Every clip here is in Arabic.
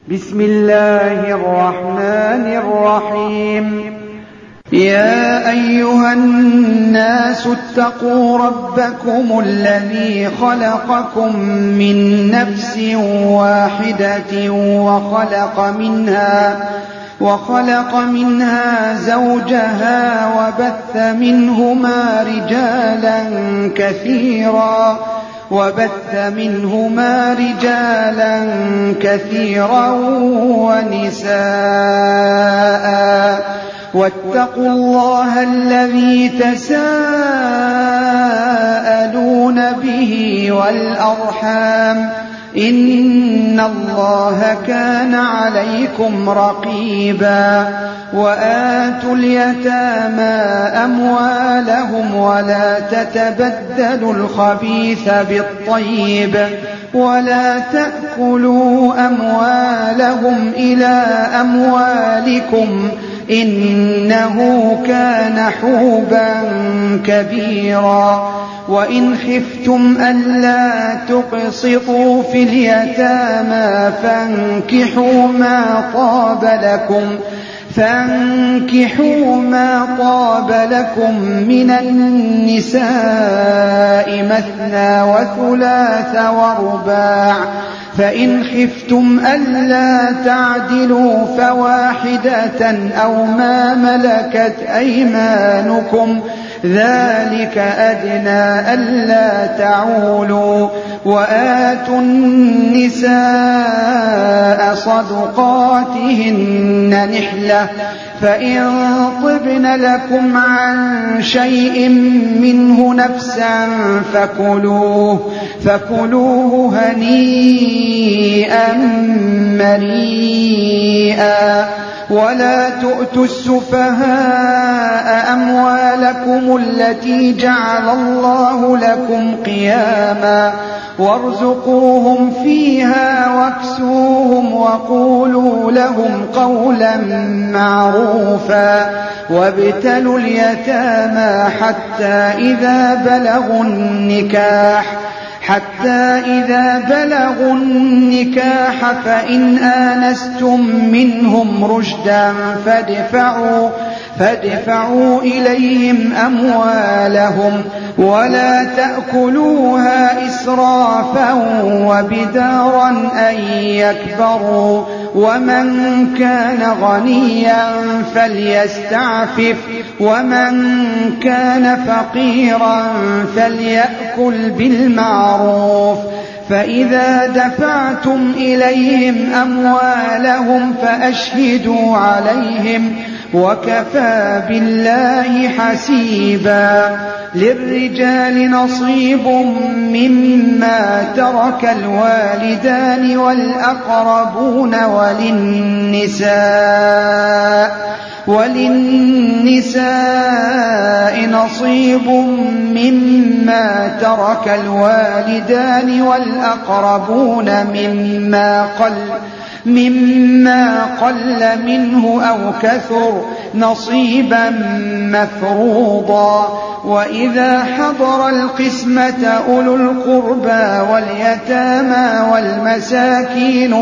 بسم الله الرحمن الرحيم. يا أيها الناس اتقوا ربكم الذي خلقكم من نفس واحدة وخلق منها زوجها وبث منهما رجالا كثيرا ونساء واتقوا الله الذي تساءلون به والأرحام إن الله كان عليكم رقيبا. وآتوا اليتامى أموالهم ولا تتبدلوا الخبيث بالطيب ولا تأكلوا أموالهم إلى أموالكم إنه كان حوبا كبيرا. وإن خفتم ألا تقسطوا في اليتامى فانكحوا ما طاب لكم من النساء مثنى وثلاث ورباع، فإن خفتم ألا تعدلوا فواحدة أو ما ملكت أيمانكم ذلك أدنى ألا تعولوا. وآتوا النساء صدقاتهن نحلة، فإن طبن لكم عن شيء منه نفسا فكلوه هنيئا مريئا. ولا تؤتوا السفهاء أموالكم التي جعل الله لكم قياما وارزقوهم فيها واكسوهم وقولوا لهم قولا معروفا. وابتلوا اليتامى حتى إذا بلغوا النكاح فإن آنستم منهم رشدا فادفعوا إليهم أموالهم ولا تأكلوها إسرافا وبدارا أن يكبروا. ومن كان غنيا فليستعفف ومن كان فقيرا فليأكل بالمعروف. فإذا دفعتم إليهم أموالهم فأشهدوا عليهم وكفى بالله حسيبا. للرجال نصيب مما ترك الوالدان والأقربون وللنساء نصيب مما ترك الوالدان والأقربون مما قل منه أو كثر نصيبا مفروضا. وإذا حضر القسمة أولو القربى واليتامى والمساكين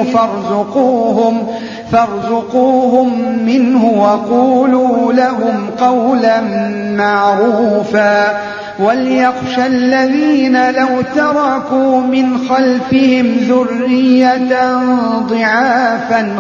فارزقوهم منه وقولوا لهم قولا معروفا. وليخشى الذين لو تركوا من خلفهم ذرية ضعافا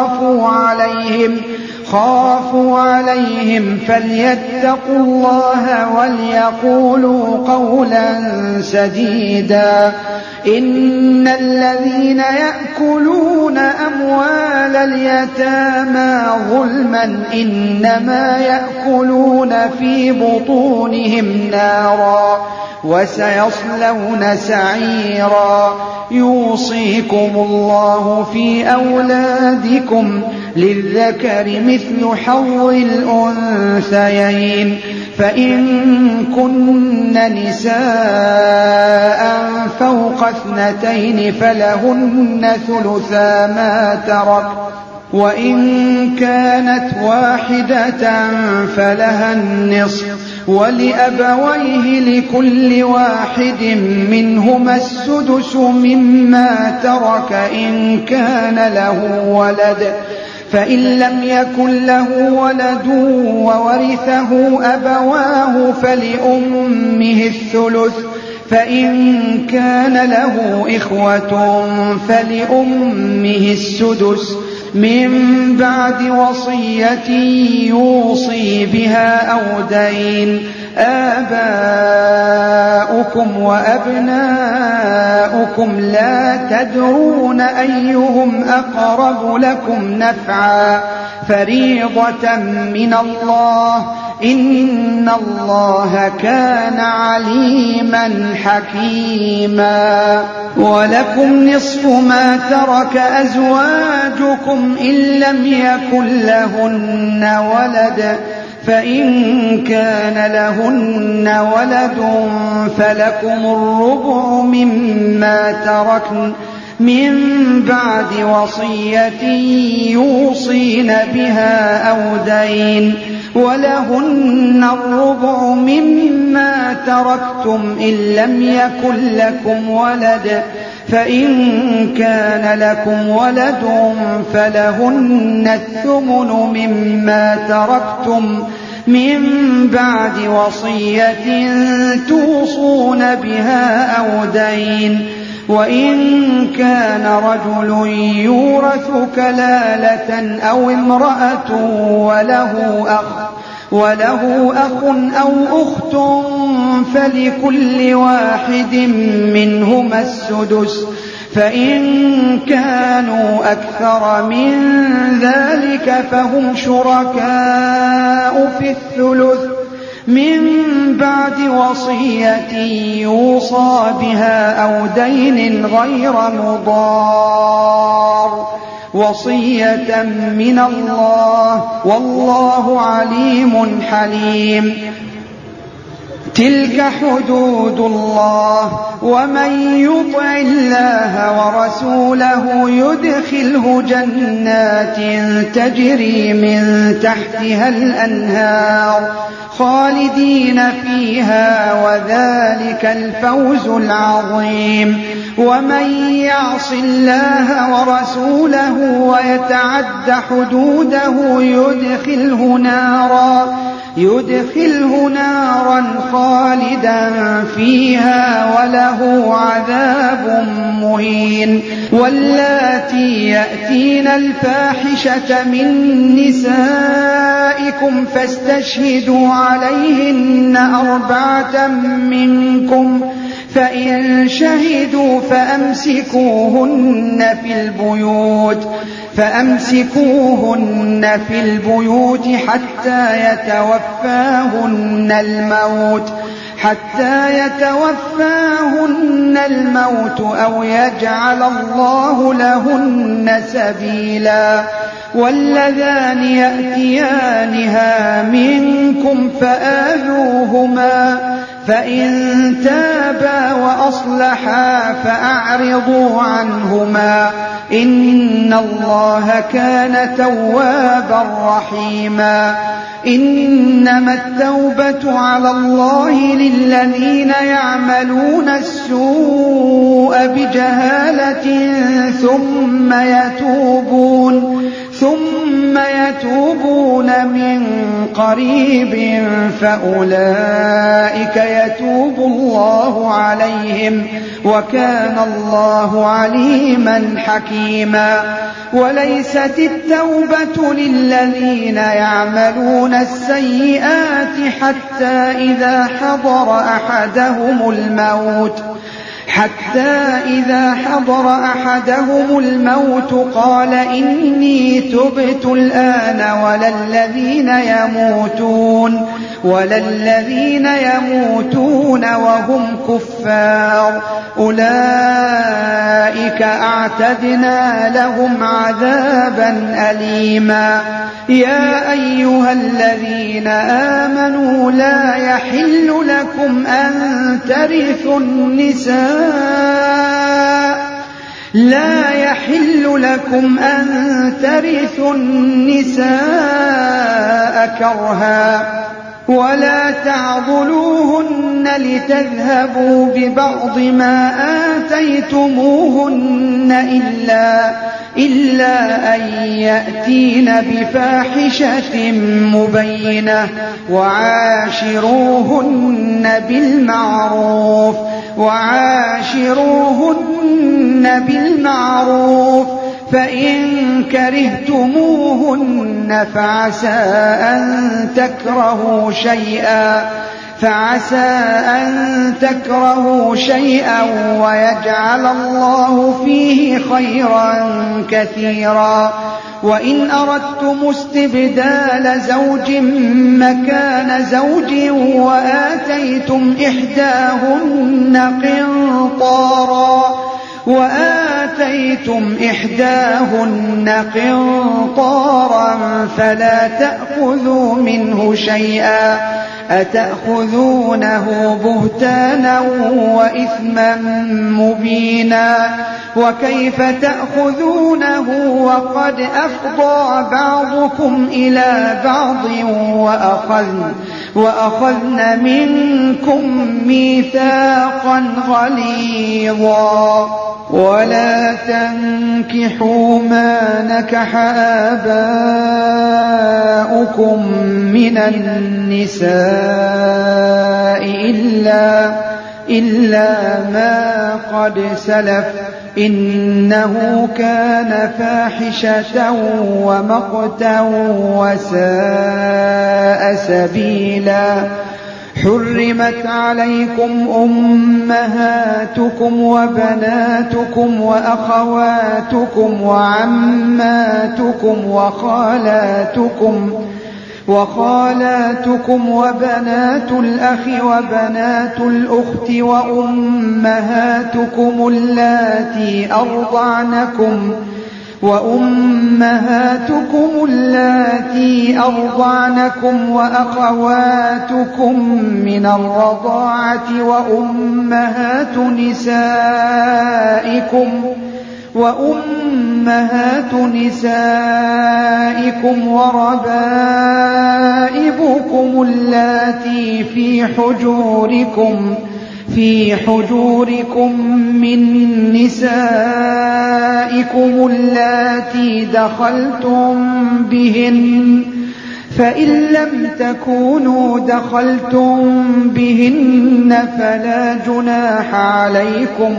خافوا عليهم فليتقوا الله وليقولوا قولا سديدا. إن الذين يأكلون أموال اليتامى ظلما إنما يأكلون في بطونهم نارا وسيصلون سعيرا. يوصيكم الله في أولادكم للذكر مثل حظ الأنثيين. فإن كن نساء فوق 2 فلهن ثلثا ما ترك، وإن كانت واحدة فلها النصف، ولأبويه لكل واحد منهما السدس مما ترك إن كان له ولد، فإن لم يكن له ولد وورثه أبواه فلأمه الثلث، فإن كان له إخوة فلأمه السدس من بعد وصية يوصي بها أو دين. آباؤكم وأبناؤكم لا تدرون أيهم أقرب لكم نفعا فريضة من الله إن الله كان عليما حكيما. ولكم نصف ما ترك أزواجكم إن لم يكن لهن ولد، فإن كان لهن ولد فلكم الربع مما تركن من بعد وصية يوصين بها أو دين، ولهن الربع مما تركتم إن لم يكن لكم ولد، فإن كان لكم ولد فلهن الثمن مما تركتم من بعد وصية توصون بها أو دين. وإن كان رجل يورث كلالة أو امرأة وله أخ أو أخت فلكل واحد منهما السدس، فإن كانوا أكثر من ذلك فهم شركاء في الثلث من بعد وصية يوصى بها أو دين غير مضار، وصية من الله والله عليم حليم. تلك حدود الله ومن يطع الله ورسوله يدخله جنات تجري من تحتها الأنهار خالدين فيها وذلك الفوز العظيم. ومن يعص الله ورسوله ويتعد حدوده يدخله نارا خالدا فيها وله عذاب مهين. واللاتي يأتين الفاحشة من نسائكم فاستشهدوا عليهن 4 منكم، فإن شهدوا فأمسكوهن في البيوت حتى يتوفاهن الموت أو يجعل الله لهن سبيلا. واللذان يأتيانها منكم فآذوهما، فإن تابا وأصلحا فأعرضوا عنهما إن الله كان توابا رحيما. إنما التوبة على الله للذين يعملون السوء بجهالة ثم يتوبون من قريب فأولئك يتوب الله عليهم وكان الله عليما حكيما. وليست التوبة للذين يعملون السيئات حتى إذا حضر أحدهم الموت قال إني تبت الآن ولا الذين يموتون وهم كفار أولئك أعتدنا لهم عذابا أليما. يا أيها الذين آمنوا لا يحل لكم أن ترثوا النساء كرها ولا تعضلوهن لتذهبوا ببعض ما آتيتموهن إلا أن يأتين بفاحشة مبينة وعاشروهن بالمعروف فإن كرهتموهن فعسى أن تكرهوا شيئا ويجعل الله فيه خيرا كثيرا. وإن أردتم استبدال زوج مكان زوج وآتيتم إحداهن قنطارا فلا تأخذوا منه شيئا أتأخذونه بهتانا وإثما مبينا. وكيف تأخذونه وقد أفضى بعضكم إلى بعض وأخذن منكم ميثاقا غليظا. ولا تنكحوا ما نكح آباؤكم من النساء إلا ما قد سلف إنه كان فاحشة ومقتا وساء سبيلا. حرمت عليكم أمهاتكم وبناتكم وأخواتكم وعماتكم وخالاتكم وبنات الأخ وبنات الأخت وأمهاتكم اللاتي أرضعنكم وأخواتكم من الرضاعة وأمهات نسائكم وربائبكم اللاتي في حجوركم من نسائكم اللاتي دخلتم بهن فإن لم تكونوا دخلتم بهن فلا جناح عليكم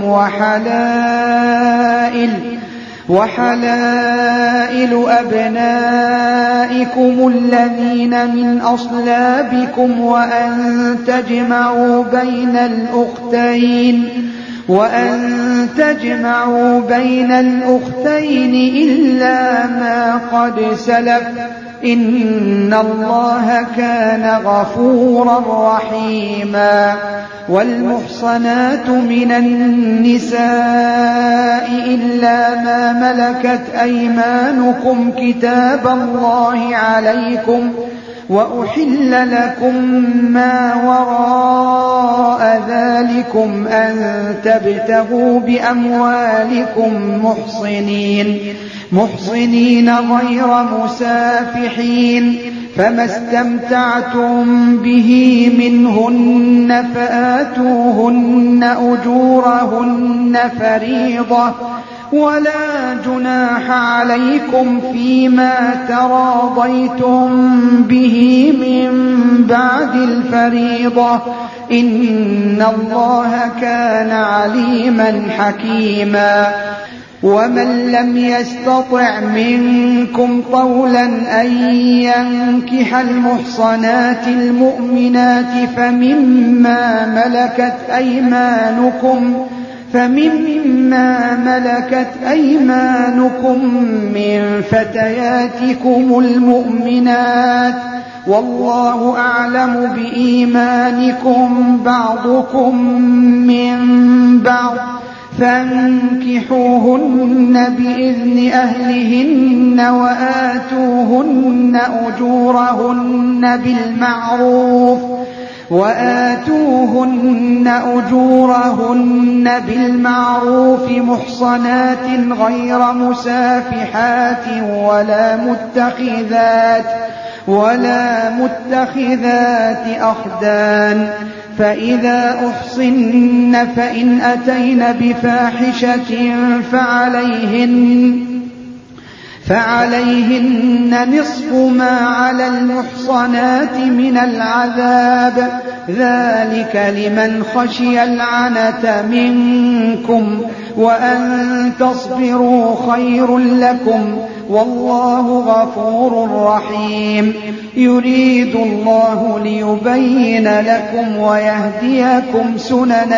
وحلائل أبنائكم الذين من أصلابكم وأن تجمعوا بين الأختين إلا ما قد سلف إن الله كان غفورا رحيما. والمحصنات من النساء إلا ما ملكت أيمانكم كتاب الله عليكم وأحل لكم ما وراء ذلكم أن تبتغوا بأموالكم محصنين غير مسافحين فما استمتعتم به منهن فآتوهن أجورهن فريضة ولا جناح عليكم فيما تراضيتم به من بعد الفريضة إن الله كان عليما حكيما. ومن لم يستطع منكم طولا أن ينكح المحصنات المؤمنات فمما ملكت أيمانكم من فتياتكم المؤمنات والله أعلم بإيمانكم بعضكم من بعض فانكحوهن بإذن أهلهن وآتوهن أجورهن بالمعروف محصنات غير مسافحات ولا متخذات أخدان، فإذا أحصن فإن أتين بفاحشة فعليهن نصف ما على المحصنات من العذاب، ذلك لمن خشي العنة منكم، وأن تصبروا خير لكم، والله غفور رحيم. يريد الله ليبين لكم ويهديكم سنن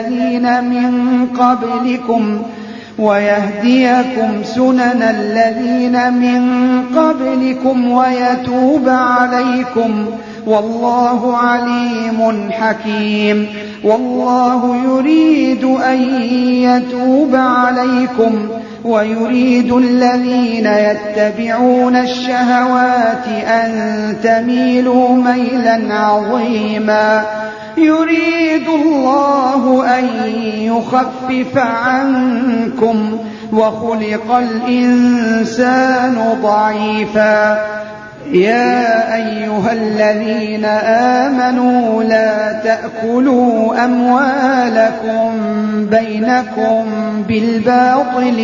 الذين من قبلكم ويتوب عليكم، والله عليم حكيم. والله يريد أن يتوب عليكم ويريد الذين يتبعون الشهوات أن تميلوا ميلا عظيما. يريد الله أن يخفف عنكم، وخلق الإنسان ضعيفا. يا أيها الذين آمنوا لا تأكلوا أموالكم بينكم بالباطل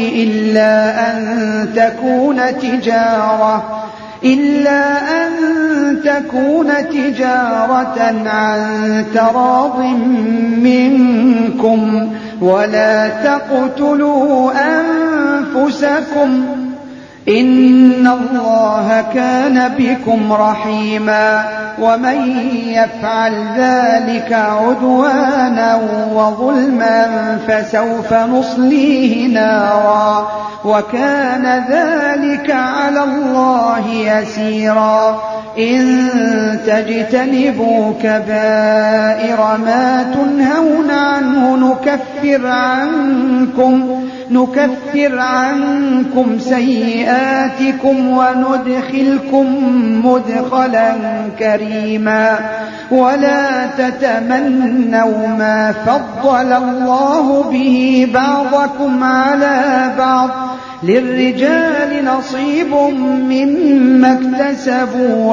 إلا أن تكون تجارة عن تراض منكم، ولا تقتلوا أنفسكم، إن الله كان بكم رحيما. ومن يفعل ذلك عدوانا وظلما فسوف نصليه نارا، وكان ذلك على الله يسيرا. إن تجتنبوا كبائر ما تنهون عنه نكفر عنكم سيئاتكم وندخلكم مدخلا كريما. ولا تتمنوا ما فضل الله به بعضكم على بعض، للرجال نصيب مما اكتسبوا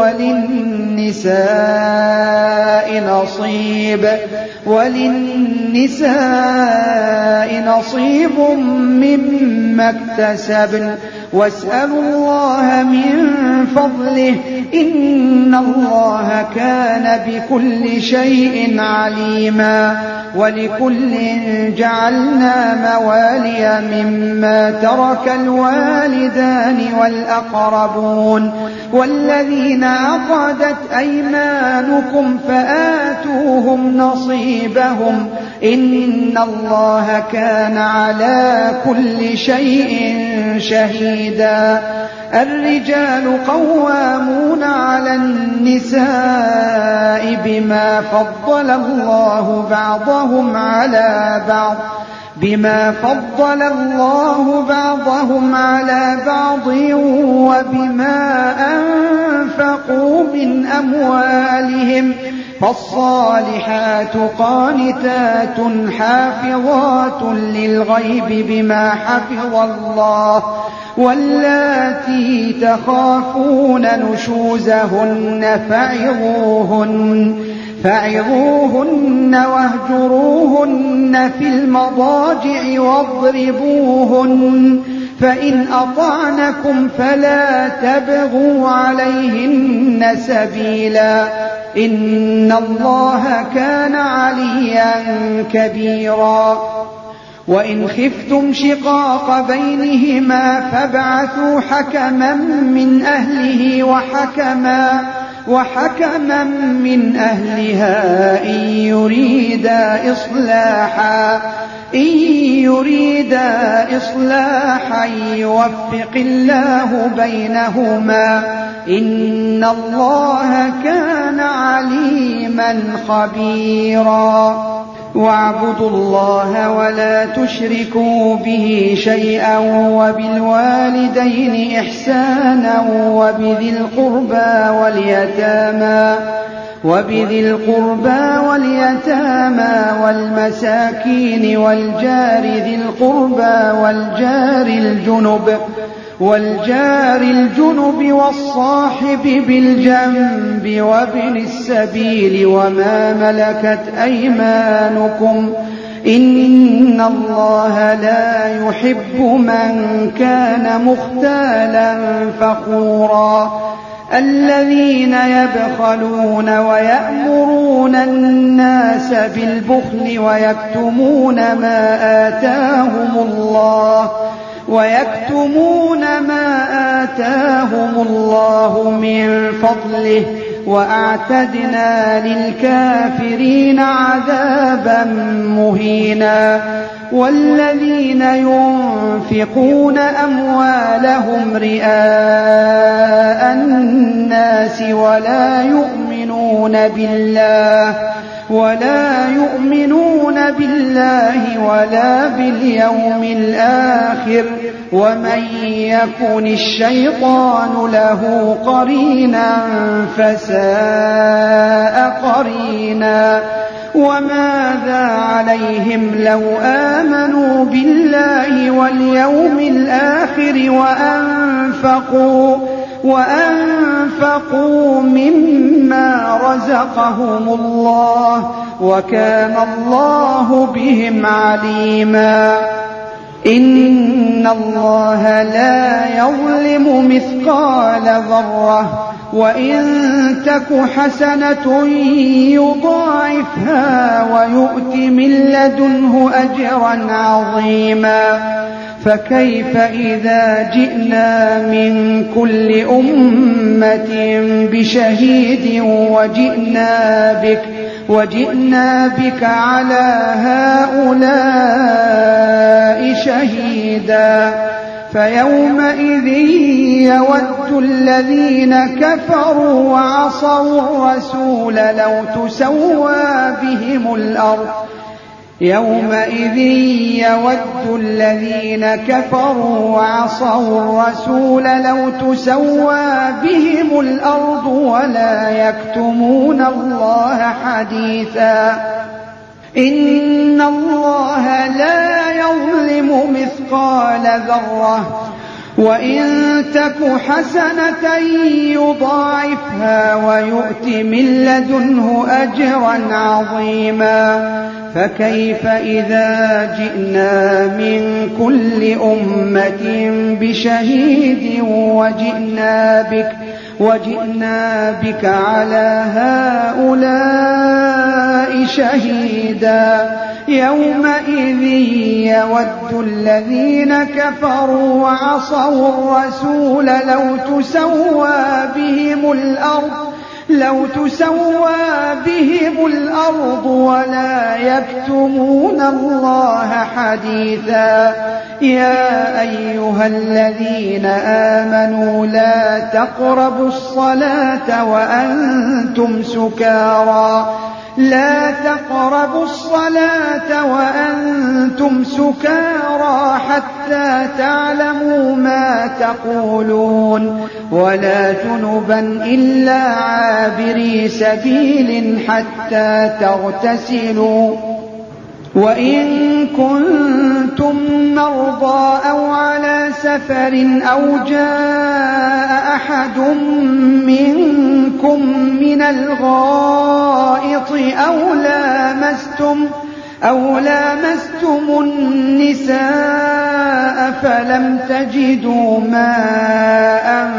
وللنساء نصيب مما اكتسبن، واسألوا الله من فضله، إن الله كان بكل شيء عليما. ولكل جعلنا موالي مما ترك الوالدان والأقربون والذين عقدت أيمانكم فآتوهم نصيبهم، إن الله كان على كل شيء شهيدا. الرجال قوامون على النساء بما فضل الله بعضهم على بعض وبما أنفقوا من أموالهم، فالصالحات قانتات حافظات للغيب بما حفظ الله، واللاتي تخافون نشوزهن فعظوهن واهجروهن في المضاجع واضربوهن، فإن أطعنكم فلا تبغوا عليهن سبيلا، إن الله كان عليا كبيرا. وإن خفتم شقاق بينهما فابعثوا حكما من أهله وحكما من أهلها إن يريدا إصلاحا يوفق الله بينهما، إن الله كان عليما خبيرا. واعبدوا الله ولا تشركوا به شيئا، وبالوالدين إحسانا، وبذي القربى واليتامى والمساكين والجار ذي القربى والجار الجنب والجار الجنب والصاحب بالجنب وابن السبيل وما ملكت أيمانكم إن الله لا يحب من كان مختالا فخورا الذين يبخلون ويأمرون الناس بالبخل ويكتمون ما آتاهم الله من فضله وأعتدنا للكافرين عذابا مهينا والذين ينفقون أموالهم رئاء الناس ولا يؤمنون بالله ولا باليوم الآخر ومن يكن الشيطان له قرينا فساء قرينا وماذا عليهم لو آمنوا بالله واليوم الآخر وأنفقوا مما رزقهم الله وكان الله بهم عليما إن الله لا يظلم مثقال ذرة وإن تك حسنة يضاعفها ويؤت من لدنه أجرا عظيما فكيف إذا جئنا من كل أمة بشهيد وجئنا بك على هؤلاء شهيدا فيومئذ يود الذين كفروا وعصوا الرسول لو تسوى بهم الأرض ولا يكتمون الله حديثا إن الله لا يظلم مثقال ذرة وإن تك حسنة يضاعفها ويؤت من لدنه أجرا عظيما فكيف إذا جئنا من كل أمة بشهيد وجئنا بك على هؤلاء شهيدا يومئذ يود الذين كفروا وعصوا الرسول لو تسوى بهم الأرض ولا يكتمون الله حديثا يا أيها الذين آمنوا لا تقربوا الصلاة وأنتم سكارى حتى تعلموا ما تقولون ولا جنبا إلا عابري سبيل حتى تغتسلوا وإن كنتم مرضى أو على سفر أو جاء أحد منكم من الغائط أو لامستم النساء فلم تجدوا ماء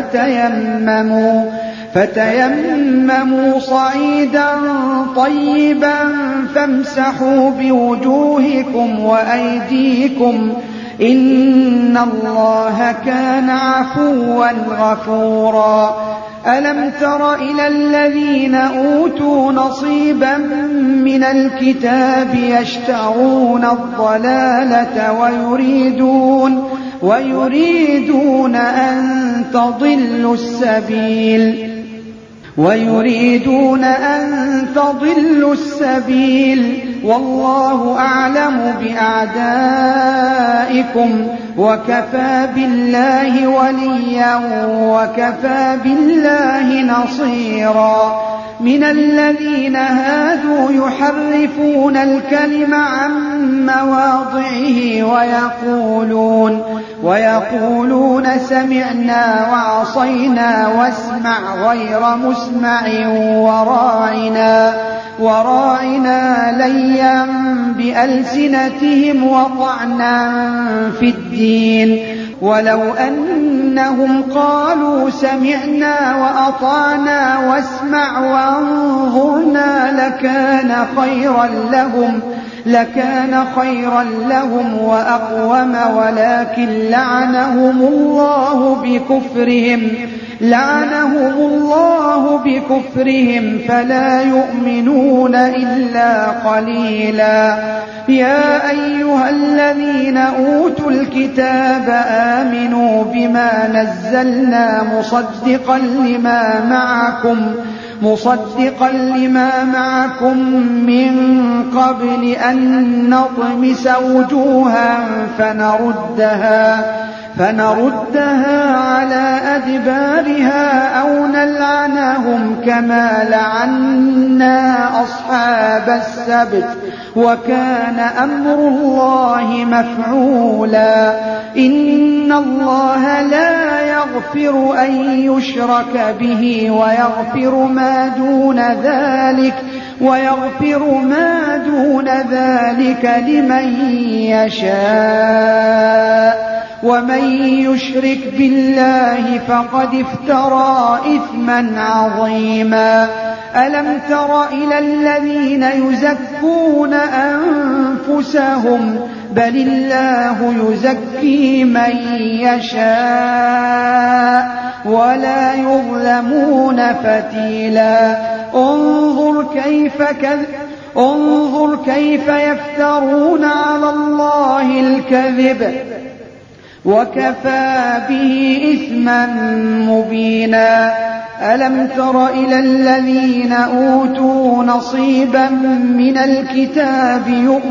فتيمموا صعيدا طيبا فامسحوا بوجوهكم وأيديكم إن الله كان عفوا غفورا ألم تر إلى الذين أوتوا نصيبا من الكتاب يشترون الضلالة ويريدون أن تضلوا السبيل والله أعلم بأعدائكم وكفى بالله وليا وكفى بالله نصيرا من الذين هادوا يحرفون الكلم عن مواضعه ويقولون سمعنا وعصينا واسمع غير مسمع وراعنا ليا بألسنتهم وطعنا في الدين ولو أنهم قالوا سمعنا وأطعنا واسمع وانظرنا لكان خيرا لهم وأقوم ولكن لعنهم الله بكفرهم فلا يؤمنون إلا قليلا. يا أيها الذين أوتوا الكتاب آمنوا بما نزلنا مصدقا لما معكم من قبل أن نطمس وجوها فنردها على أدبارها أو نلعنهم كما لعنا أصحاب السبت وكان أمر الله مفعولا. إن الله لا يغفر أن يشرك به ويغفر ما دون ذلك لمن يشاء ومن يشرك بالله فقد افترى إثما عظيما. ألم تر إلى الذين يزكون أنفسهم بل الله يزكي من يشاء ولا يظلمون فتيلا. انظر كيف يفترون على الله الكذب وكفى به إثما مبينا. ألم تر إلى الذين أوتوا نصيبا من الكتاب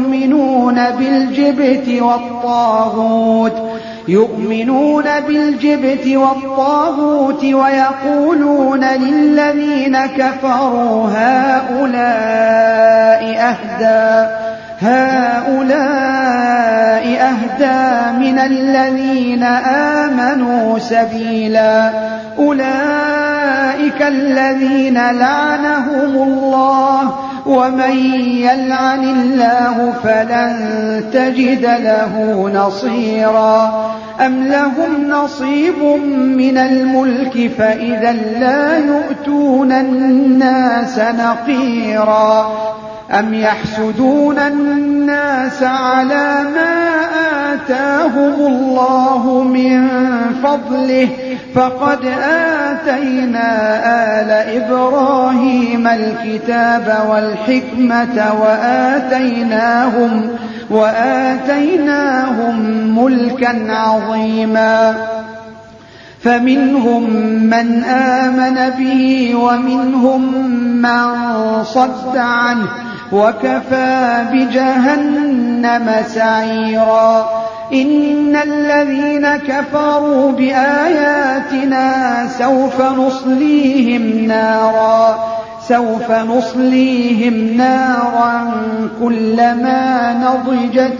يؤمنون بالجبت والطاغوت ويقولون للذين كفروا هؤلاء أهدى من الذين آمنوا سبيلا. أولئك الذين لعنهم الله ومن يلعن الله فلن تجد له نصيرا. أم لهم نصيب من الملك فإذا لا يؤتون الناس نقيرا. أم يحسدون الناس على ما آتاهم الله من فضله فقد آتينا آل إبراهيم الكتاب والحكمة وآتيناهم ملكا عظيما. فمنهم من آمن به ومنهم من صد عنه وكفى بجهنم سعيرا. إن الذين كفروا بآياتنا سوف نصليهم نارا كلما نضجت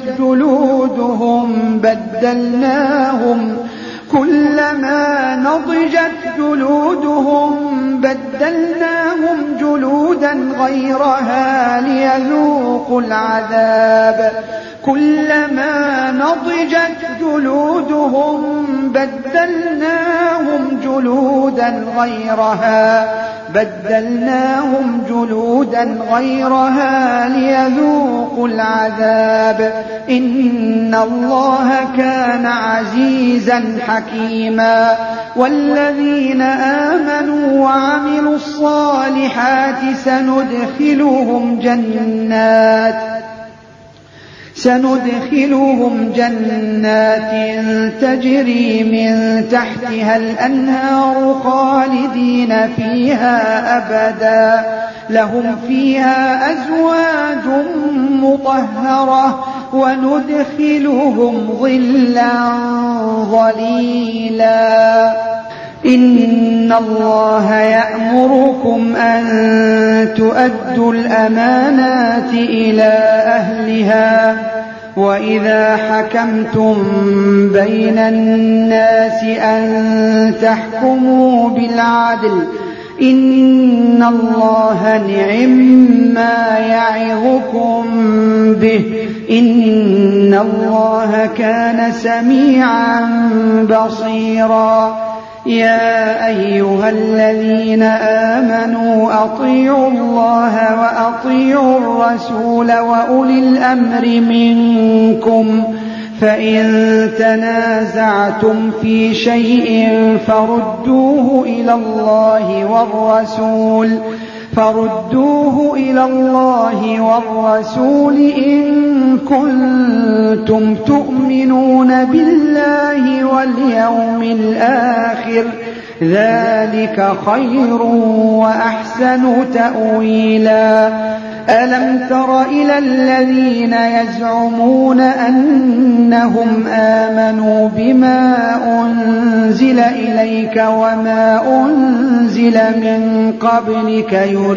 جلودهم بدلناهم جلودا غيرها ليذوقوا العذاب. كلما نضجت جلودهم بدلناهم جلودا غيرها ليذوقوا العذاب. إن الله كان عزيزا حكيما. والذين آمنوا وعملوا الصالحات سندخلهم جنات تجري من تحتها الأنهار خالدين فيها أبدا لهم فيها أزواج مطهرة وندخلهم ظلا ظليلا. إن إن الله يأمركم أن تؤدوا الأمانات إلى أهلها وإذا حكمتم بين الناس أن تحكموا بالعدل إن الله نعما يعظكم به إن الله كان سميعا بصيرا يا أيها الذين آمنوا أطيعوا الله وأطيعوا الرسول وأولي الأمر منكم فإن تنازعتم في شيء فردوه إلى الله والرسول إن كنتم تؤمنون بالله واليوم الآخر ذلك خير وأحسن تأويلا ألم تر إلى الذين يزعمون أنهم آمنوا بما أنزل إليك وما أنزل من قبلك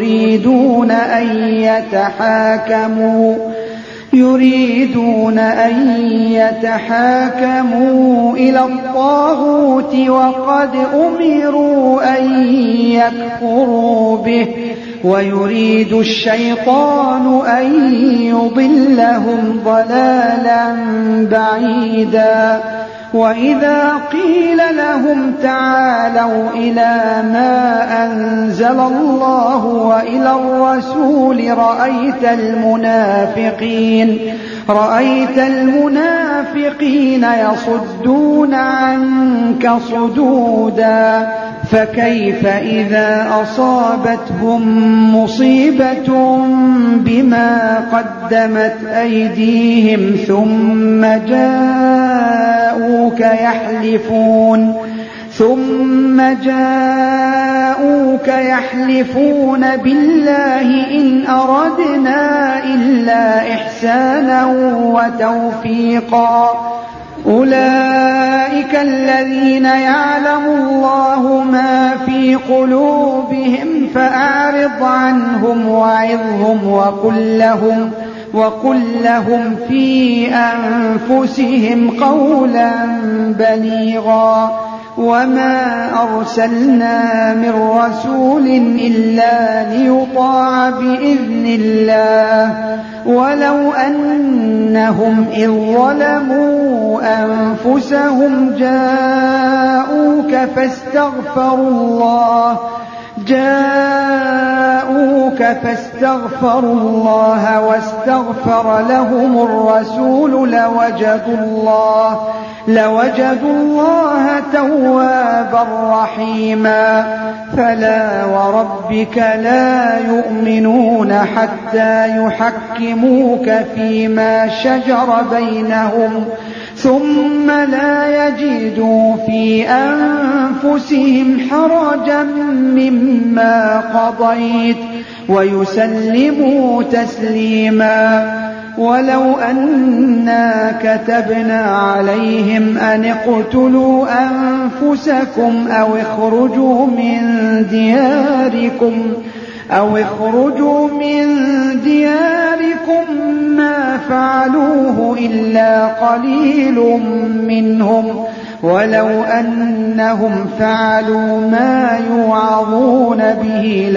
يريدون أن يتحاكموا إلى الطاغوت وقد أمروا أن يكفروا به ويريد الشيطان أن يضلهم ضلالا بعيدا وإذا قيل لهم تعالوا إلى ما أنزل الله وإلى الرسول رأيت المنافقين يصدون عنك صدودا فكيف إذا أصابتهم مصيبة بما قدمت أيديهم ثم جاءوك يحلفون بالله إن أردنا إلا إحسانا وتوفيقا أولئك الذين يعلم الله ما في قلوبهم فأعرض عنهم وعظهم وقل لهم في أنفسهم قولا بليغا وما أرسلنا من رسول إلا ليطاع بإذن الله ولو أنهم إذ ظلموا أنفسهم جاءوك فاستغفروا الله واستغفر لهم الرسول لوجدوا الله توابا رحيما فلا وربك لا يؤمنون حتى يحكموك فيما شجر بينهم ثم لا يجدوا في أنفسهم حرجا مما قضيت ويسلموا تسليما ولو أنا كتبنا عليهم أن اقتلوا أنفسكم أو اخرجوا من دياركم ما فعلوه إلا قليل منهم ولو أنهم فعلوا ما يوعظون به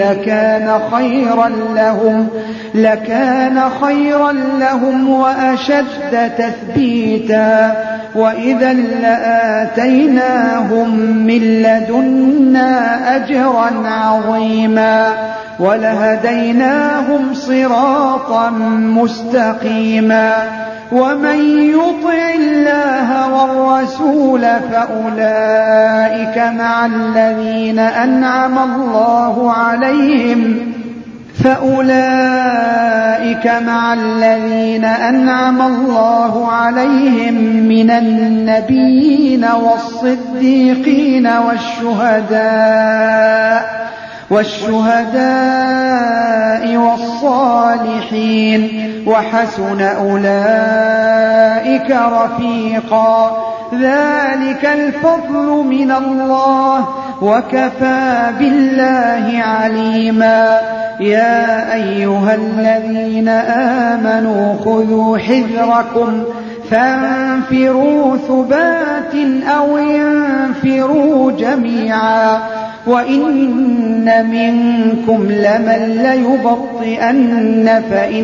لكان خيرا لهم وأشد تثبيتا وإذا لآتيناهم من لدنا أجرا عظيما ولهديناهم صراطا مستقيما ومن يطع الله والرسول فأولئك مع الذين أنعم الله عليهم من النبيين والصديقين والشهداء والصالحين وحسن أولئك رفيقا ذلك الفضل من الله وكفى بالله عليما. يا أيها الذين آمنوا خذوا حذركم فانفروا ثبات أو انفروا جميعا وإن منكم لمن ليبطئن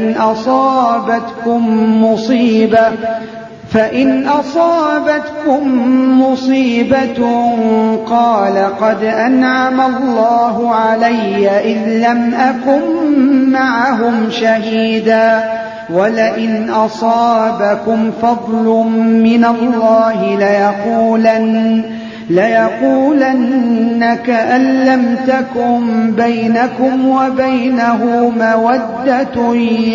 فإن أصابتكم مصيبة قال قد أنعم الله علي إذ لم أكن معهم شهيدا ولئن أصابكم فضل من الله ليقولن كأن لم تكن بينكم وبينه مودة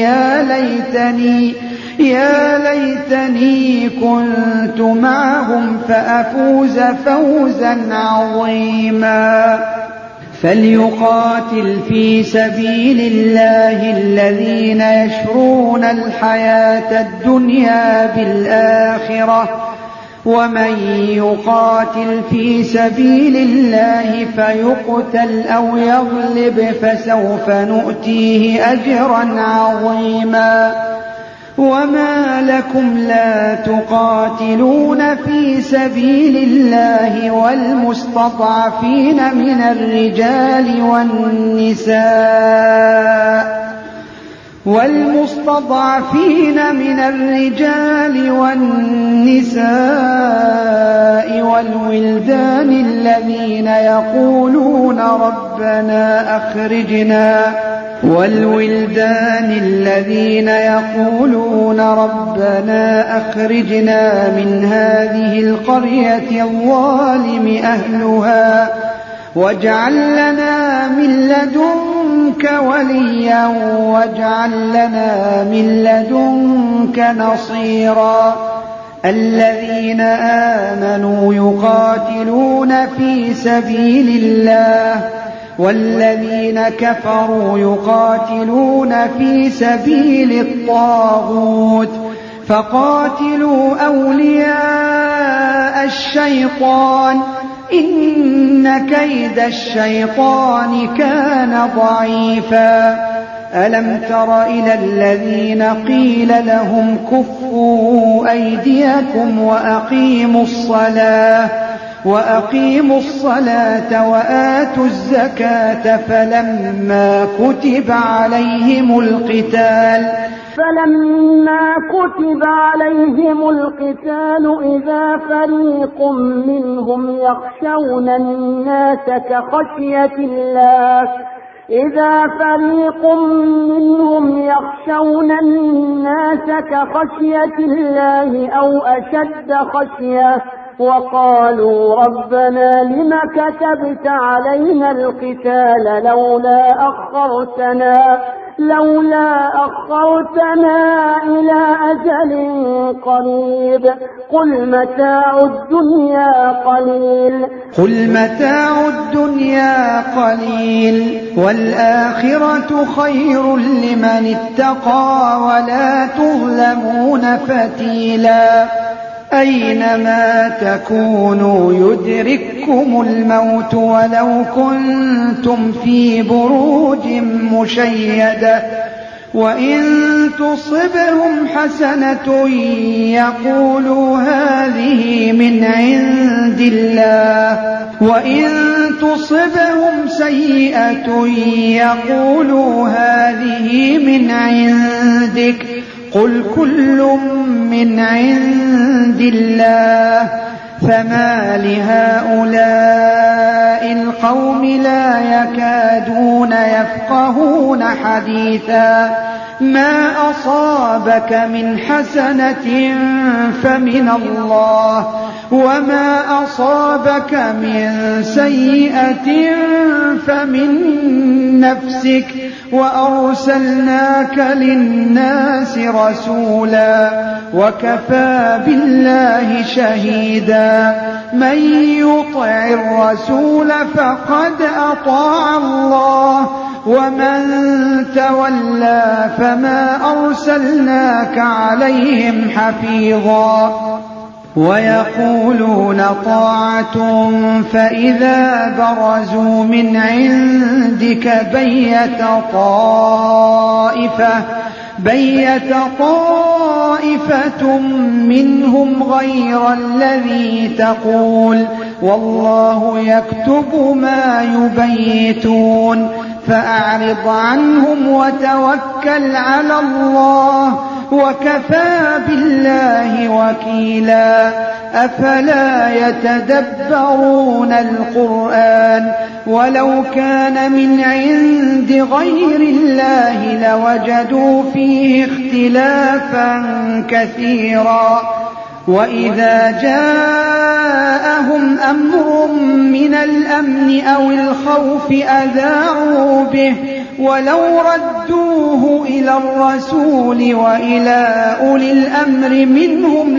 يا ليتني كنت معهم فأفوز فوزا عظيما. فليقاتل في سبيل الله الذين يشرون الحياة الدنيا بالآخرة ومن يقاتل في سبيل الله فيقتل أو يغلب فسوف نؤتيه أجرا عظيما. وما لكم لا تقاتلون في سبيل الله والمستضعفين من الرجال والنساء والولدان الذين يقولون ربنا أخرجنا من هذه القرية الظالم أهلها واجعل لنا من لدنك وليا واجعل لنا من لدنك نصيرا. الذين آمنوا يقاتلون في سبيل الله والذين كفروا يقاتلون في سبيل الطاغوت فقاتلوا أولياء الشيطان إن كيد الشيطان كان ضعيفا. ألم تر إلى الذين قيل لهم كفوا أيديكم وأقيموا الصلاة وآتوا الزكاة فلما كتب عليهم القتال إذا فريق منهم يخشون الناس كخشية الله أو أشد خشية وقالوا ربنا لم كتبت علينا القتال لولا أخرتنا إلى أجل قريب قل متاع الدنيا قليل والآخرة خير لمن اتقى ولا تظلمون فتيلا. أينما تكونوا يدرككم الموت ولو كنتم في بروج مشيدة وإن تصبهم حسنة يقولوا هذه من عند الله وإن تصبهم سيئة يقولوا هذه من عندك قل كل من عند الله. فما لهؤلاء القوم لا يكادون يفقهون حديثا. ما أصابك من حسنة فمن الله وما أصابك من سيئة فمن نفسك وأرسلناك للناس رسولا وكفى بالله شهيدا. من يطع الرسول فقد أطاع الله ومن تولى فما أرسلناك عليهم حفيظا. ويقولون طاعة فإذا برزوا من عندك بيت طائفة منهم غير الذي تقول والله يكتب ما يبيتون فأعرض عنهم وتوكل على الله وكفى بالله وكيلا أفلا يتدبرون القرآن ولو كان من عند غير الله لوجدوا فيه اختلافا كثيرا وإذا جاءهم أمر من الأمن أو الخوف أذاعوا به ولو ردوه إلى الرسول وإلى أولي الأمر منهم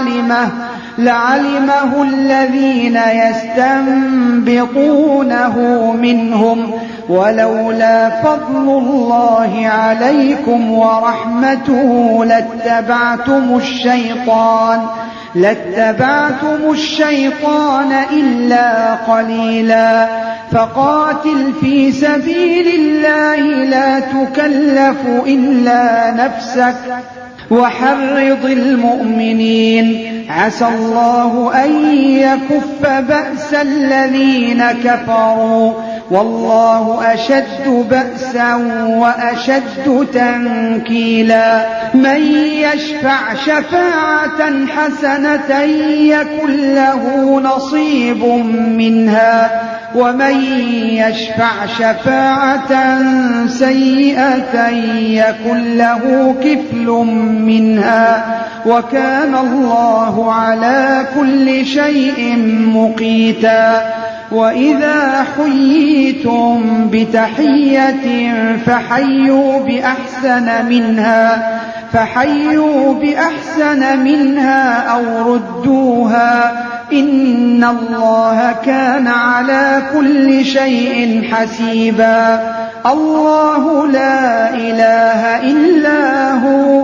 لعلمه الذين يستنبطونه منهم ولولا فضل الله عليكم ورحمته لاتبعتم الشيطان إلا قليلا فقاتل في سبيل الله لا تكلف إلا نفسك وحرض المؤمنين عسى الله أن يكف بأس الذين كفروا والله أشد بأسا وأشد تنكيلا من يشفع شفاعة حسنة يكن له نصيب منها ومن يشفع شفاعة سيئة يكن له كفل منها وكان الله على كل شيء مقيتا وإذا حييتم بتحية فحيوا بأحسن منها أو ردوها إن الله كان على كل شيء حسيبا الله لا إله إلا هو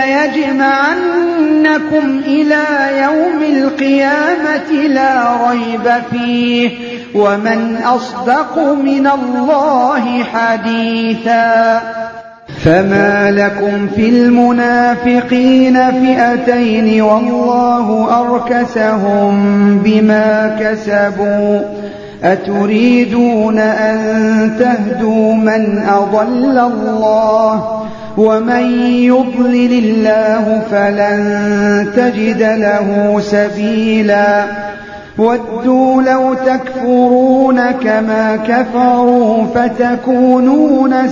ليجمعنكم إلى يوم القيامة لا ريب فيه ومن أصدق من الله حديثا فما لكم في المنافقين فئتين والله أركسهم بما كسبوا أتريدون أن تهدوا من أضل الله ومن يضلل الله فلن تجد له سبيلا ودوا لو تكفرون كما كفروا فتكونون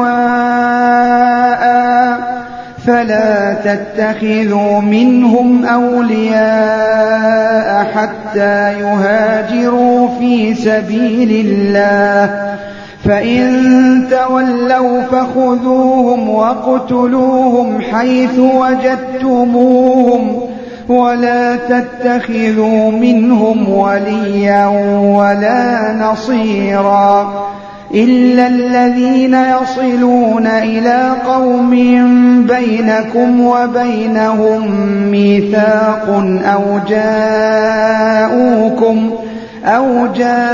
سواء فلا تتخذوا منهم أولياء حتى يهاجروا في سبيل الله فإن تولوا فخذوهم واقتلوهم حيث وجدتموهم ولا تتخذوا منهم وليا ولا نصيرا إلا الذين يصلون إلى قوم بينكم وبينهم ميثاق أو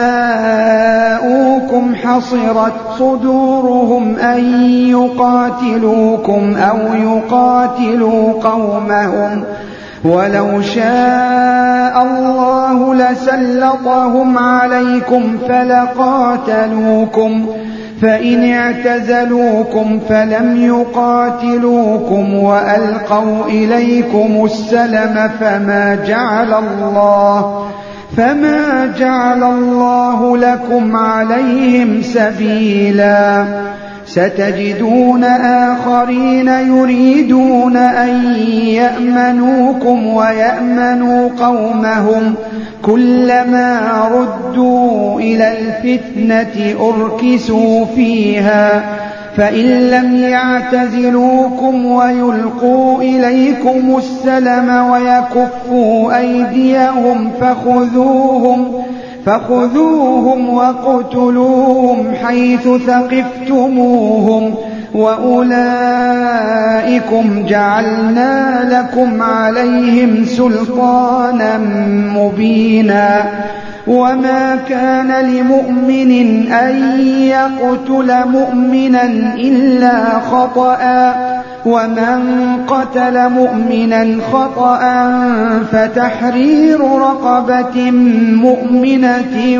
جاءوكم حصرت صدورهم أن يقاتلوكم أو يقاتلوا قومهم ولو شاء الله لسلطهم عليكم فلقاتلوكم فإن اعتزلوكم فلم يقاتلوكم وألقوا إليكم السلم فما جعل الله لكم عليهم سبيلا ستجدون آخرين يريدون أن يأمنوكم ويأمنوا قومهم كلما ردوا إلى الفتنة أركسوا فيها فإن لم يعتزلوكم ويلقوا إليكم السلم ويكفوا أيديهم فخذوهم واقتلوهم حيث ثقفتموهم وأولئكم جعلنا لكم عليهم سلطانا مبينا وما كان لمؤمن أن يقتل مؤمنا إلا خطأ ومن قتل مؤمنا خطأ فتحرير رقبة مؤمنة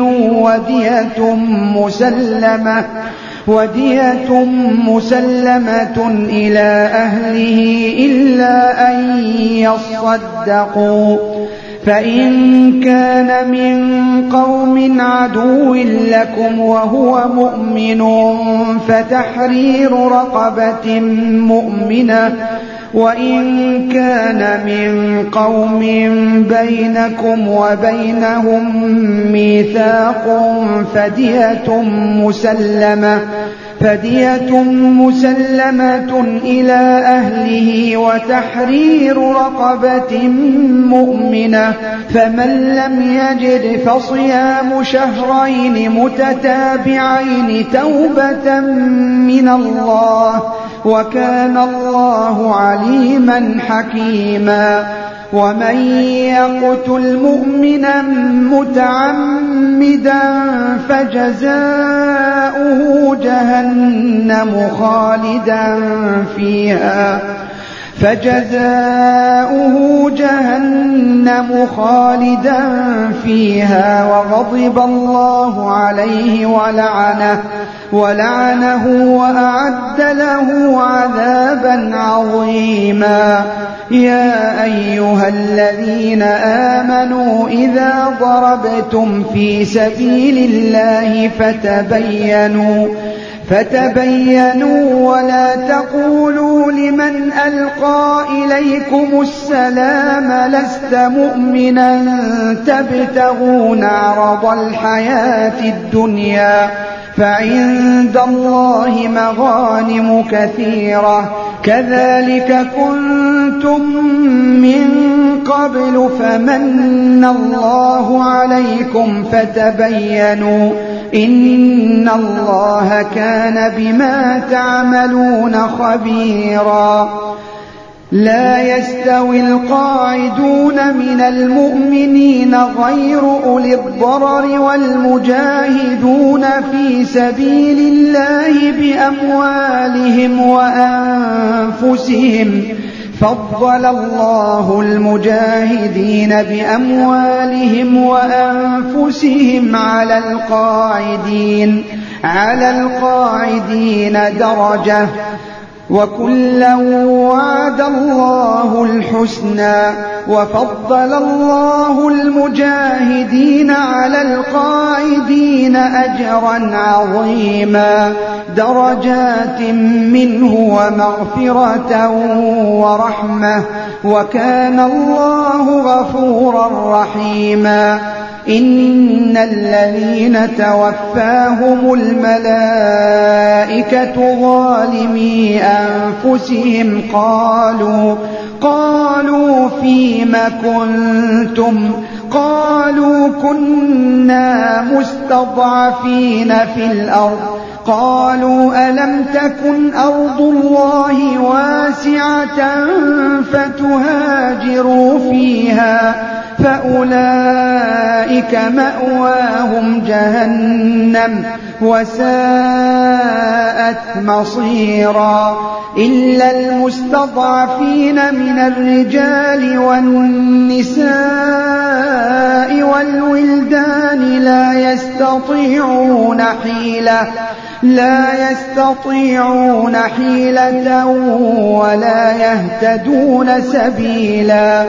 ودية مسلمة إلى أهله إلا أن يصدقوا فإن كان من قوم عدو لكم وهو مؤمن فتحرير رقبة مؤمنة وإن كان من قوم بينكم وبينهم ميثاق فدية مسلمة إلى أهله وتحرير رقبة مؤمنة فمن لم يجد فصيام شهرين متتابعين توبة من الله وكان الله عليما حكيما ومن يقتل مؤمنا متعمدا فجزاؤه جهنم خالدا فيها وغضب الله عليه ولعنه وأعد له عذابا عظيما يا أيها الذين آمنوا إذا ضربتم في سبيل الله فتبينوا ولا تقولوا لمن ألقى إليكم السلام لست مؤمنا تبتغون عرض الحياة الدنيا فعند الله مغانم كثيرة كذلك كنتم من قبل فمن الله عليكم فتبينوا إن الله كان بما تعملون خبيرا لا يستوي القاعدون من المؤمنين غير أولي الضرر والمجاهدون في سبيل الله بأموالهم وأنفسهم فضل الله المجاهدين بأموالهم وأنفسهم على القاعدين درجة وكلا وعد الله الحسنى وفضل الله المجاهدين على القاعدين أجرا عظيما درجات منه ومغفرة ورحمة وكان الله غفورا رحيما إن الذين توفاهم الملائكة ظالمي أنفسهم قالوا فيم كنتم قالوا كنا مستضعفين في الأرض قالوا ألم تكن أرض الله واسعة فتهاجروا فيها فأولئك مأواهم جهنم وساءت مصيرا إلا المستضعفين من الرجال والنساء والولدان لا يستطيعون حيلة ولا يهتدون سبيلا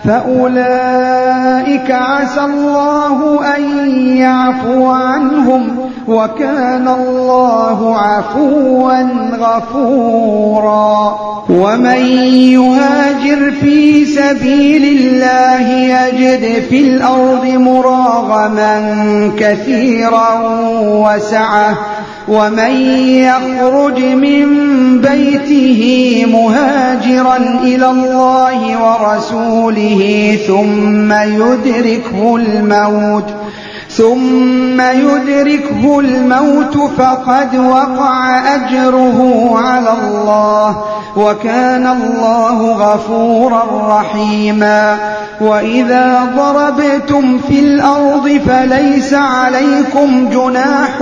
فأولئك عسى الله أن يعفو عنهم وكان الله عفوا غفورا ومن يهاجر في سبيل الله يجد في الأرض مراغما كثيرا وسعة ومن يخرج من بيته مهاجرا إلى الله ورسوله ثم ثم يدركه الموت فقد وقع أجره على الله وكان الله غفورا رحيما. وإذا ضربتم في الأرض فليس عليكم جناح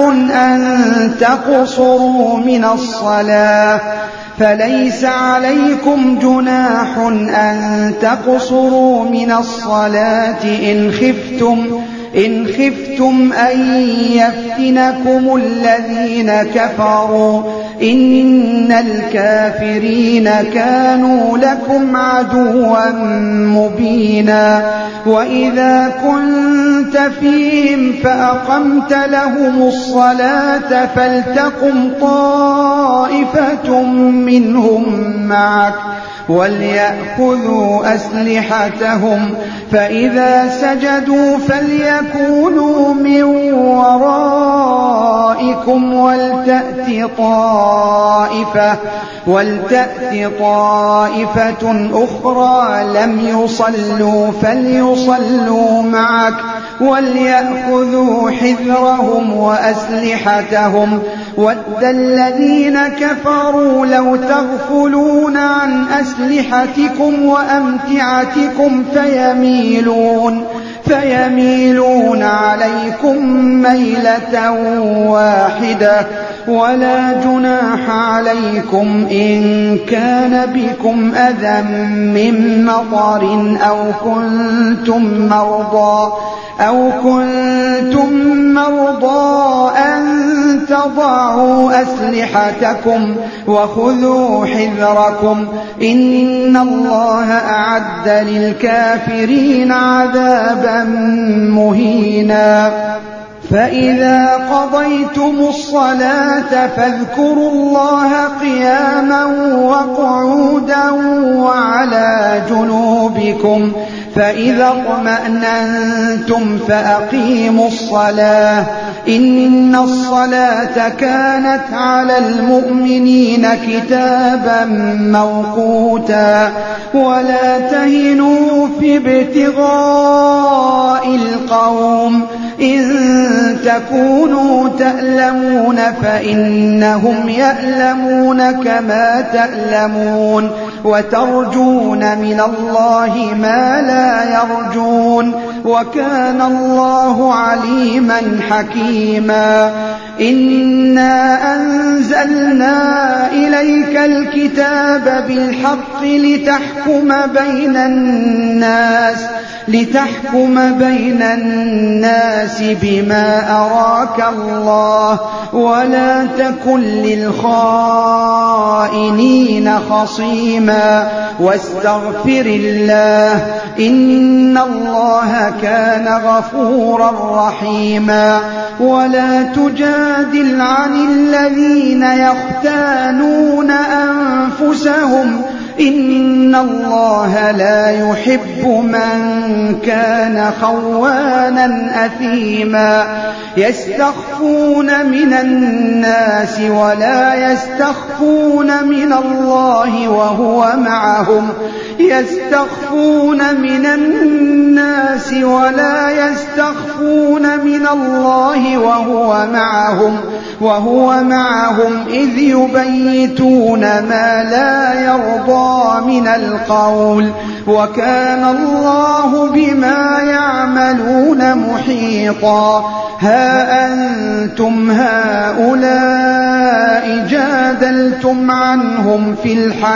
أن تقصروا من الصلاة إن خفتم أن يفتنكم الذين كفروا إن الكافرين كانوا لكم عدوا مبينا. وإذا كنت فيهم فأقمت لهم الصلاة فلتقم طائفة منهم معك وليأخذوا أسلحتهم فإذا سجدوا فليكونوا من ورائكم ولتأت طائفة أخرى لم يصلوا فليصلوا معك وليأخذوا حذرهم وأسلحتهم. ود الذين كفروا لو تغفلون عن أسلحتكم وأمتعتكم فيميلون عليكم ميلة واحدة. ولا جناح عليكم إن كان بكم أذى من مطر أو كنتم مرضى أن تضعوا أسلحتكم وخذوا حذركم إن الله أعد للكافرين عذابا مهينا. فإذا قضيتم الصلاة فاذكروا الله قياما وقعودا وعلى جنوبكم فإذا اطمأننتم فأقيموا الصلاة إن الصلاة كانت على المؤمنين كتابا موقوتا. ولا تهنوا في ابتغاء القوم إن تكونوا تألمون فإنهم يألمون كما تألمون وترجون من الله ما لا يرجون وكان الله عليما حكيما. إنا أنزلنا إليك الكتاب بالحق لتحكم بين الناس بما أراك الله ولا تكن للخائنين خصيما واستغفر الله إن الله كان غفورا رحيما. ولا تجادل عن الذين يختانون أنفسهم إن الله لا يحب من كان خوانا أثيما. يستخفون من الناس ولا يستخفون من الله وهو معهم إذ يبيتون ما لا يرضى من القول وكان الله بما يعملون محيطا. ها أنتم هؤلاء جادلتم عنهم في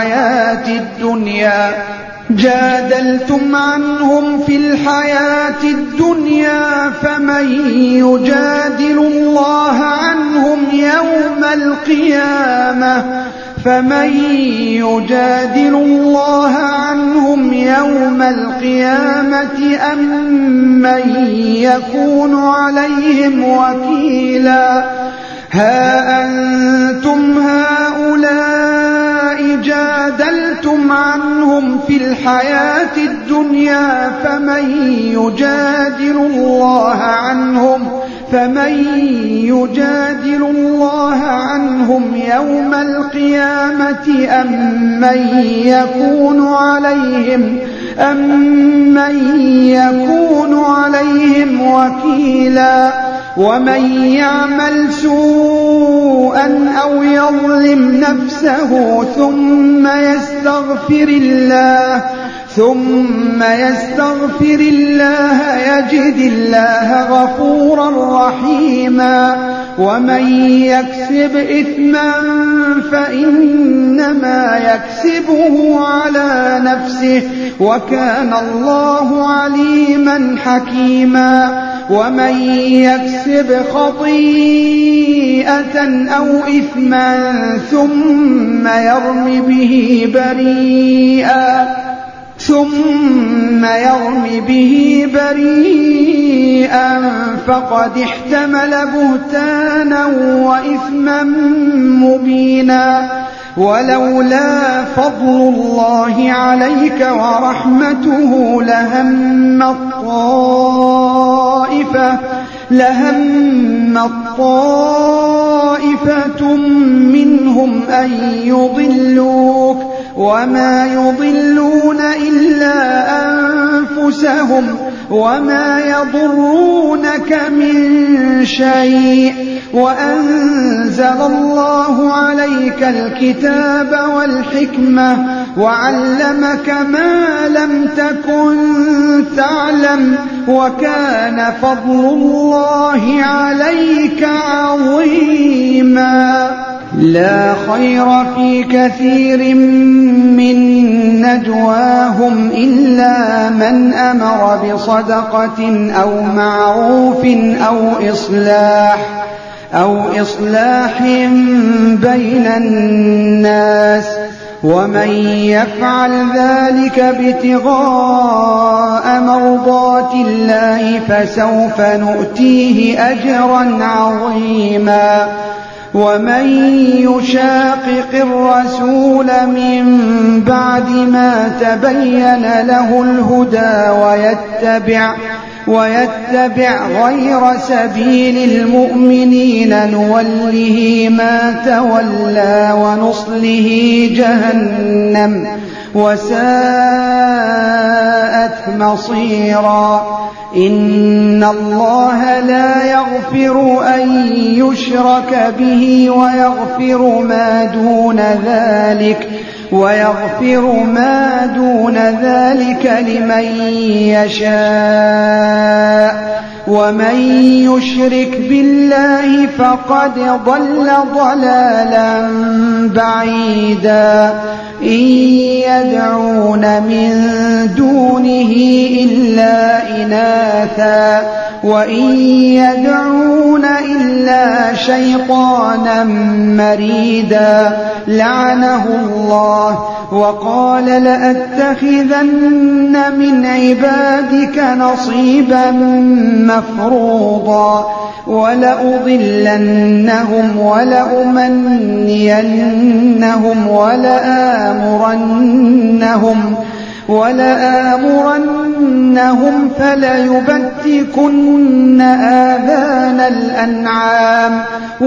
الحياة الدنيا فمن يجادل الله عنهم يوم القيامة أم من يكون عليهم وكيلا. ها أنتم هؤلاء جادلتم عنهم في الحياة الدنيا فمن يجادل الله عنهم يوم القيامة أم من أمن يكون عليهم وكيلا ومن يعمل سوءا أو يظلم نفسه ثم يستغفر الله يجد الله غفورا رحيما ومن يكسب إثما فإنما يكسبه على نفسه وكان الله عليما حكيما ومن يكسب خطيئة أو إثما ثم يرم به بريئا فقد احتمل بهتانا وإثما مبينا ولولا فضل الله عليك ورحمته لهم طائفة منهم أن يضلوك وما يضلون إلا أنفسهم وما يضرونك من شيء وأنزل الله عليك الكتاب والحكمة وعلمك ما لم تكن تعلم وكان فضل الله عليك عظيما لا خير في كثير من نجواهم إلا من أمر بصدقة أو معروف أو إصلاح بين الناس ومن يفعل ذلك ابتغاء مرضات الله فسوف نؤتيه أجرا عظيما ومن يشاقق الرسول من بعد ما تبين له الهدى ويتبع غير سبيل المؤمنين نوله ما تولى ونصله جهنم وساءت مصيرا إن الله لا يغفر أن يشرك به ويغفر ما دون ذلك لمن يشاء ومن يشرك بالله فقد ضل ضلالا بعيدا إن يدعون من دونه إلا إناثا وإن يدعون إلا شيطانا مريدا لعنه الله وقال لأتخذن من عبادك نصيبا مفروضا ولأضلنهم ولأمنينهم ولآمرنهم فليبتكن آذان الأنعام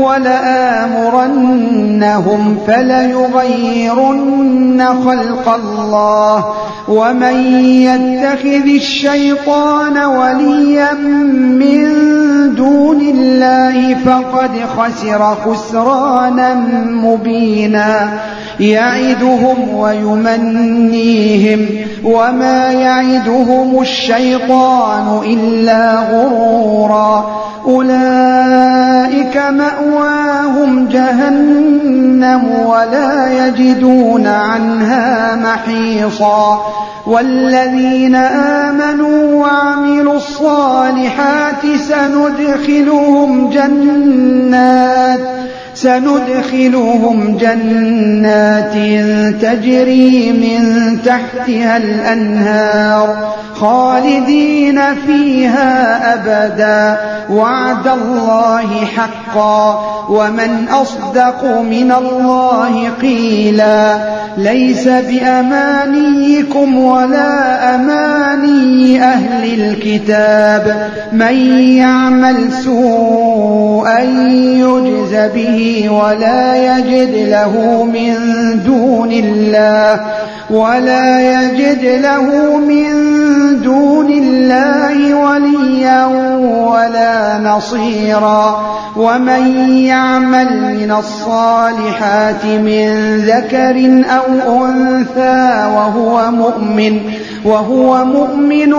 ولآمرنهم فليغيرن خلق الله ومن يتخذ الشيطان وليا من دون الله فقد خسر خسرانا مبينا يعدهم ويمنيهم وما يعدهم الشيطان إلا غرورا أولئك مأواهم جهنم ولا يجدون عنها محيصا والذين آمنوا وعملوا الصالحات سندخلهم جنات تجري من تحتها الأنهار خالدين فيها أبدا وعد الله حقا ومن أصدق من الله قيلا ليس بأمانيكم ولا أماني أهل الكتاب من يعمل سوءا يجز به ولا يجد له من دون الله ولا يجد له من دون الله وليا ولا نصيرا. ومن يعمل من الصالحات من ذكر أو أنثى وهو مؤمن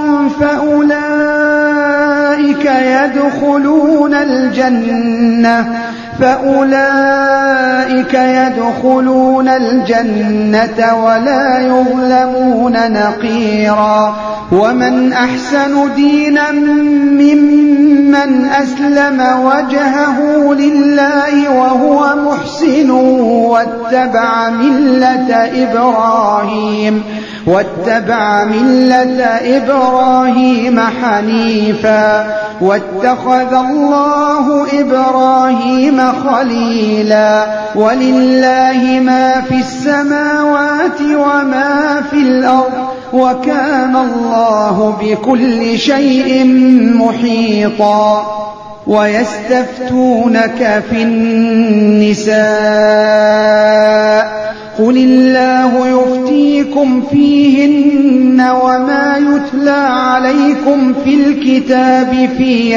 فأولئك يدخلون الجنة ولا يظلمون نقيرا. ومن أحسن دينا ممن أسلم وجهه لله وهو محسن واتبع ملة إبراهيم حنيفا واتخذ الله إبراهيم خليلا. ولله ما في السماوات وما في الأرض وكان الله بكل شيء محيطا. ويستفتونك في النساء قل الله يفتيكم فيهن وما يتلى عليكم في الكتاب في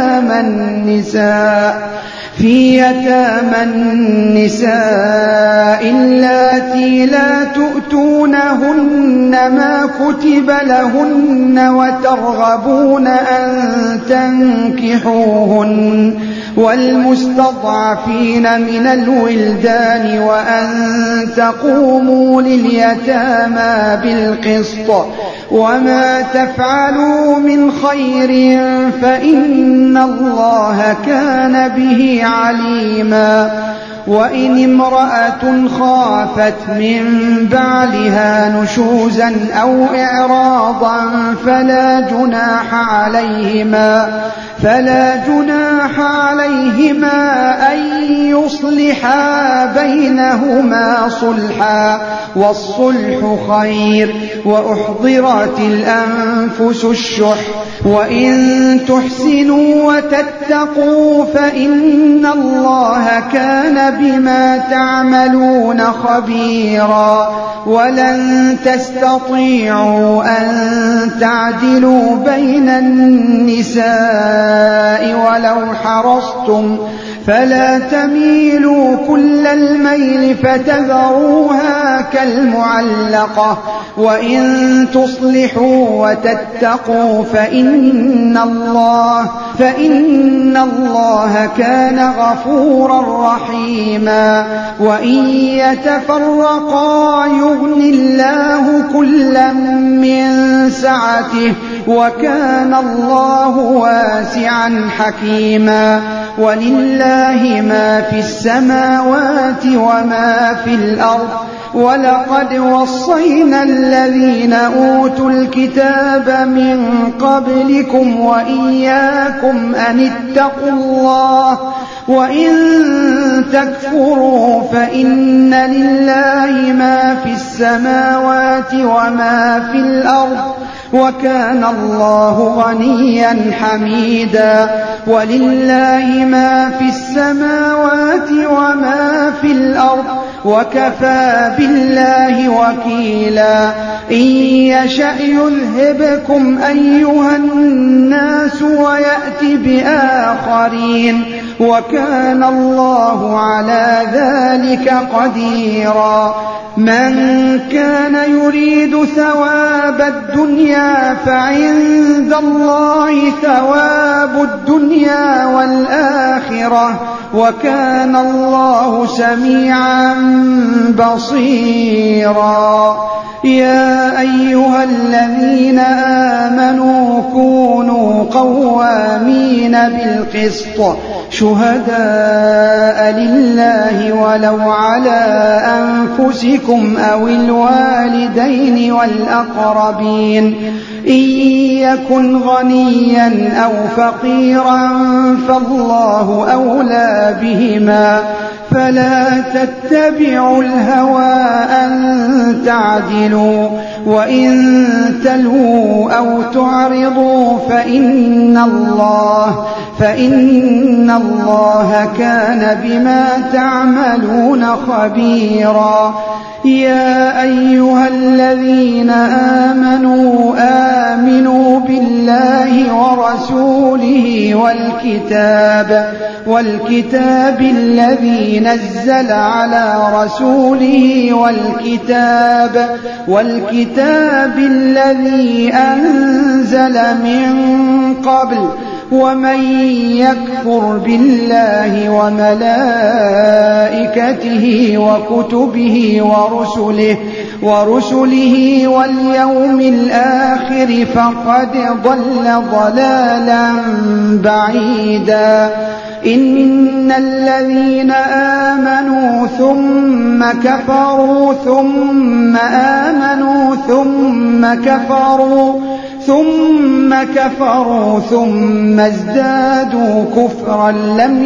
يتامى النساء اللاتي لا تؤتونهن ما كتب لهن وترغبون أن تنكحوهن والمستضعفين من الولدان وأن تقوموا لليتامى بالقسط وما تفعلوا من خير فإن الله كان به عليما. وإن امرأة خافت من بعلها نشوزا أو إعراضا فلا جناح عليهما أن يصلحا بينهما صلحا والصلح خير. وأحضرت الأنفس الشح وإن تحسنوا وتتقوا فإن الله كان بما تعملون خبيرا. ولن تستطيعوا أن تعدلوا بين النساء ولو حرصتم فلا تميلوا كل الميل فتذروها كالمعلقة. وإن تصلحوا وتتقوا فإن الله كان غفورا رحيما. وإن يتفرقا يغن الله كلا من سعته وكان الله واسعا حكيما. ولله ما في السماوات وما في الأرض ولقد وصينا الذين أوتوا الكتاب من قبلكم وإياكم أن اتقوا الله وإن تكفروا فإن لله ما في السماوات وما في الأرض وكان الله غنيا حميدا. ولله ما في السماوات وما في الأرض وكفى بالله وكيلا. إن يشأ يذهبكم أيها الناس ويأت بآخرين وكان الله على ذلك قديرا. من كان يريد ثواب الدنيا فعند الله ثواب الدنيا والآخرة وكان الله سميعا بصيرا. يا أيها الذين آمنوا كونوا قوامين بالقسط شهداء لله ولو على أنفسكم أو الوالدين والأقربين إن يكن غنيا أو فقيرا فالله أولى بهما فلا تتبعوا الهوى أن تعدلوا وإن تلووا أو تعرضوا فإن الله كان بما تعملون خبيرا. يا أيها الذين آمنوا بالله ورسوله والكتاب الذي نزل على رسوله والكتاب الذي أنزل من قبل ومن يكفر بالله وملائكته وكتبه ورسله واليوم الآخر فقد ضل ضلالا بعيدا إن الذين آمنوا ثم كفروا ثم ازدادوا كفرا لم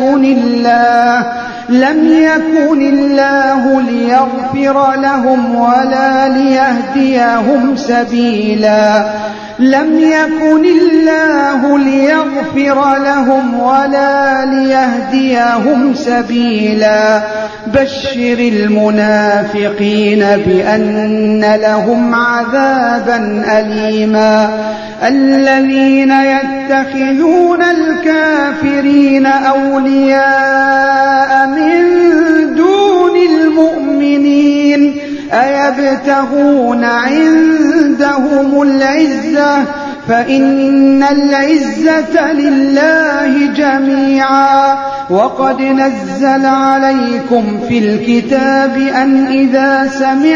يكن الله ليغفر لهم ولا ليهديهم سبيلا بشر المنافقين بأن لهم عذابا أليما الذين يتخذون الكافرين أولياء من دون المؤمنين أيبتغون عندهم العزة فإن العزة لله جميعا وقد نزل عليكم في الكتاب أن إذا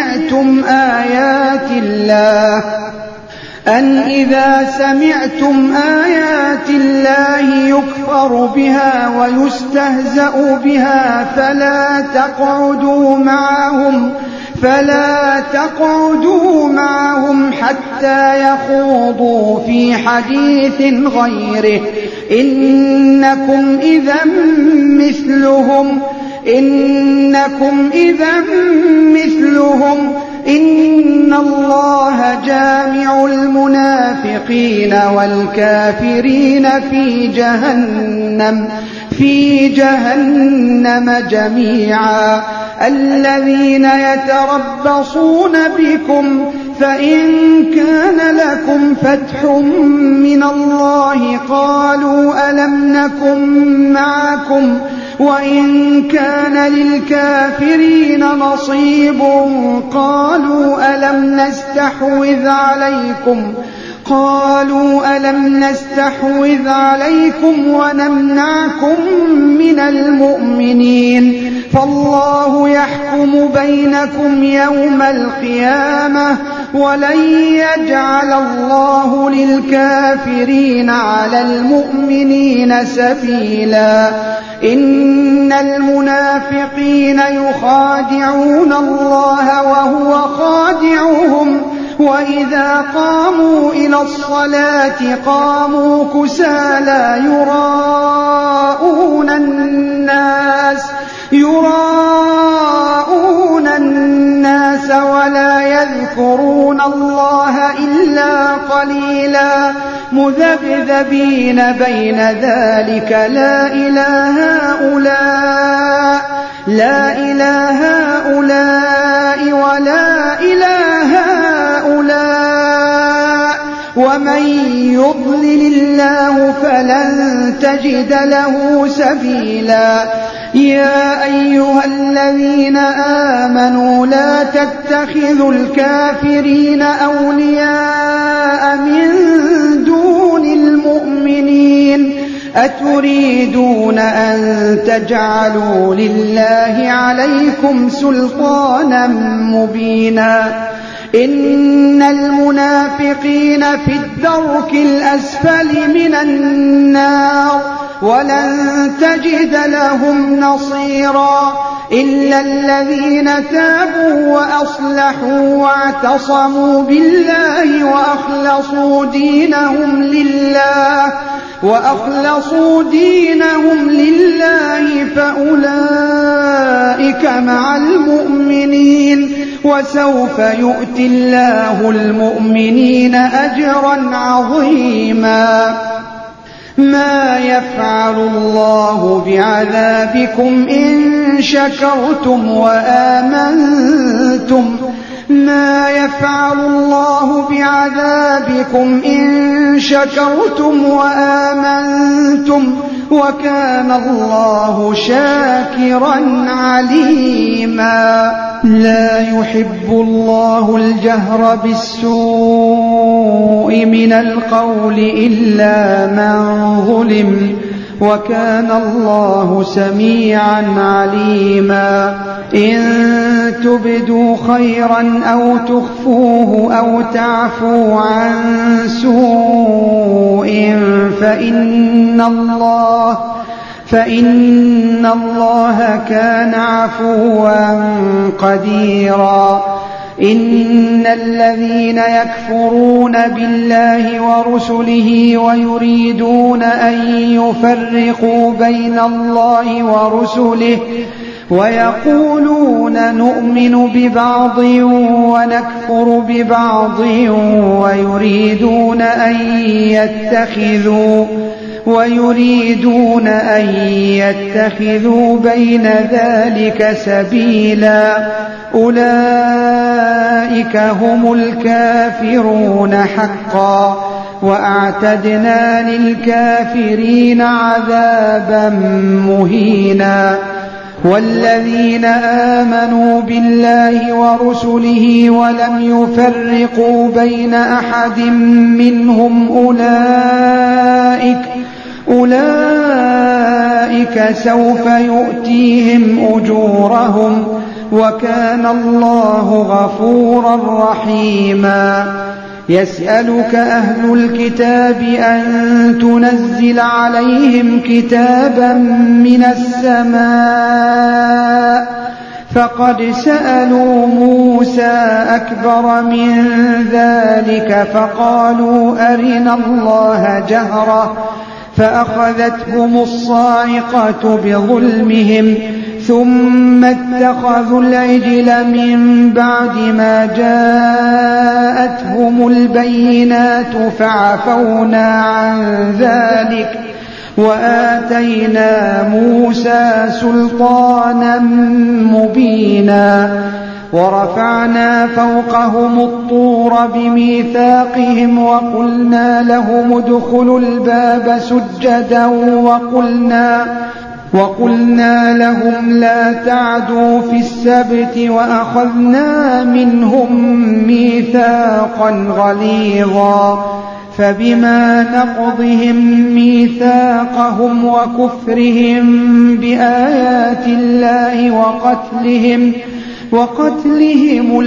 سمعتم آيات الله يكفر بها ويستهزأ بها فلا تقعدوا معهم حتى يخوضوا في حديث غيره إنكم إذا مثلهم إن الله جامع المنافقين والكافرين في جهنم جميعا الذين يتربصون بكم فإن كان لكم فتح من الله قالوا ألم نكن معكم وإن كان للكافرين نصيب قالوا ألم نستحوذ عليكم ونمنعكم من المؤمنين فالله يحكم بينكم يوم القيامة ولن يجعل الله للكافرين على المؤمنين سبيلا إن المنافقين يخادعون الله وهو خادعهم وإذا قاموا إلى الصلاة قاموا كسالى يراءون الناس ولا يذكرون الله إلا قليلا مذبذبين بين ذلك لا إله هؤلاء ولا إله هؤلاء ومن يضلل الله فلن تجد له سبيلا يا أيها الذين آمنوا لا تتخذوا الكافرين أولياء من دون المؤمنين أتريدون أن تجعلوا لله عليكم سلطانا مبينا إن المنافقين في الدرك الأسفل من النار ولن تجد لهم نصيرا إلا الذين تابوا وأصلحوا واعتصموا بالله وأخلصوا دينهم لله فأولئك مع المؤمنين وسوف يؤتي الله المؤمنين أجرا عظيما ما يفعل الله بعذابكم إن شكرتم وآمنتم ما يفعل الله بعذابكم إن شكرتم وآمنتم وكان الله شاكرا عليما. لا يحب الله الجهر بالسوء من القول إلا من ظلم وكان الله سميعا عليما. إن تبدوا خيرا أو تخفوه أو تعفوا عن سوء فإن الله كان عفوا قديرا. إن الذين يكفرون بالله ورسله ويريدون أن يفرقوا بين الله ورسله ويقولون نؤمن ببعض ونكفر ببعض ويريدون أن يتخذوا بين ذلك سبيلا. أولئك هم الكافرون حقا وأعتدنا للكافرين عذابا مهينا. والذين آمنوا بالله ورسله ولم يفرقوا بين أحد منهم أولئك سوف يؤتيهم أجورهم وكان الله غفورا رحيما. يسألك أهل الكتاب أن تنزل عليهم كتابا من السماء فقد سألوا موسى أكبر من ذلك فقالوا أرنا الله جهرة فأخذتهم الصاعقة بظلمهم ثم اتخذوا العجل من بعد ما جاءتهم البينات فعفونا عن ذلك وآتينا موسى سلطانا مبينا. ورفعنا فوقهم الطور بميثاقهم وقلنا لهم ادخلوا الباب سجدا وقلنا لهم لا تعدوا في السبت وأخذنا منهم ميثاقا غليظا. فبما نقضهم ميثاقهم وكفرهم بآيات الله وقتلهم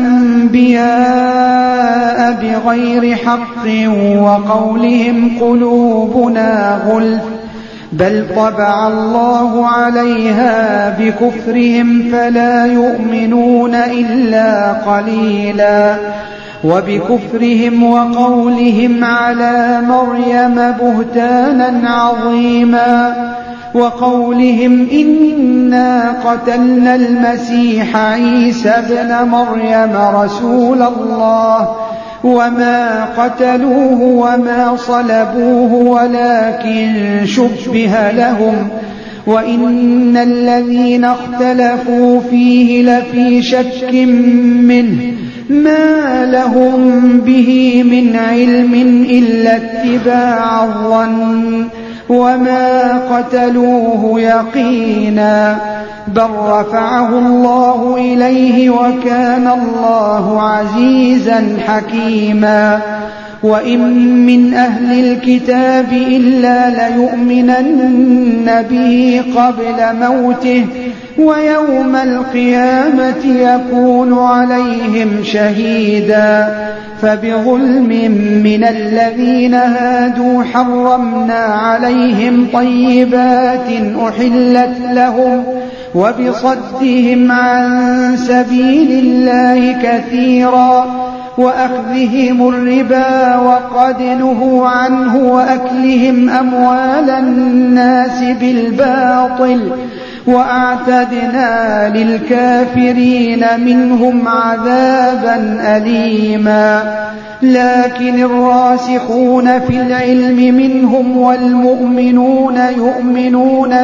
الأنبياء بغير حق وقولهم قلوبنا غلف بل طبع الله عليها بكفرهم فلا يؤمنون إلا قليلا. وبكفرهم وقولهم على مريم بهتانا عظيما وقولهم إنا قتلنا المسيح عيسى ابن مريم رسول الله وما قتلوه وما صلبوه ولكن شبه لهم وإن الذين اختلفوا فيه لفي شك منه ما لهم به من علم إلا اتباع الظن وما قتلوه يقينا بل رفعه الله إليه وكان الله عزيزا حكيما. وإن من أهل الكتاب إلا ليؤمنن به قبل موته ويوم القيامة يكون عليهم شهيدا. فبظلم من الذين هادوا حرمنا عليهم طيبات أحلت لهم وبصدهم عن سبيل الله كثيرا وأخذهم الربا وقد نهوا عنه وأكلهم أموال الناس بالباطل وأعتدنا للكافرين منهم عذابا أليما. لكن الراسخون في العلم منهم والمؤمنون يؤمنون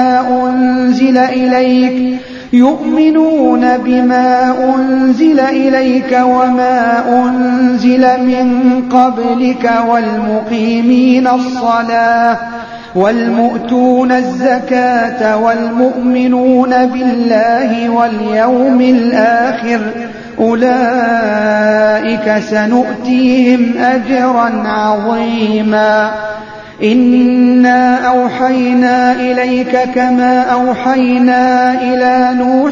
بما أنزل إليك وما أنزل من قبلك والمقيمين الصلاة والمؤتون الزكاة والمؤمنون بالله واليوم الآخر أولئك سنؤتيهم أجرا عظيما. إنا أوحينا إليك كما أوحينا إلى نوح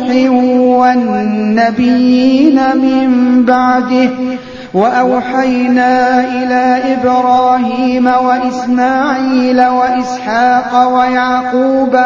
والنبيين من بعده وأوحينا إلى إبراهيم وإسماعيل وإسحاق ويعقوب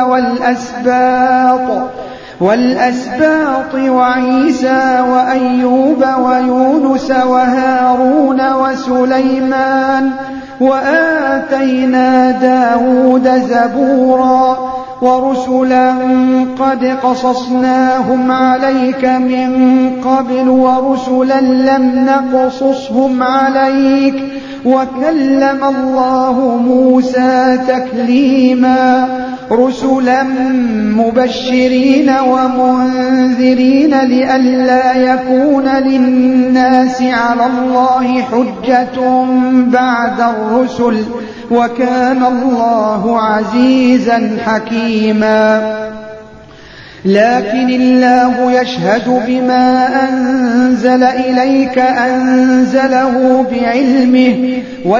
والأسباط وعيسى وأيوب ويونس وهارون وسليمان وآتينا داود زبورا ورسلا قد قصصناهم عليك من قبل ورسلا لم نقصصهم عليك وكلم الله موسى تكليما. رسلا مبشرين ومنذرين لئلا يكون للناس على الله حجة بعد الرسل وكان الله عزيزا حكيما. لكن الله يشهد بما أنزل إليك أنزله بعلمه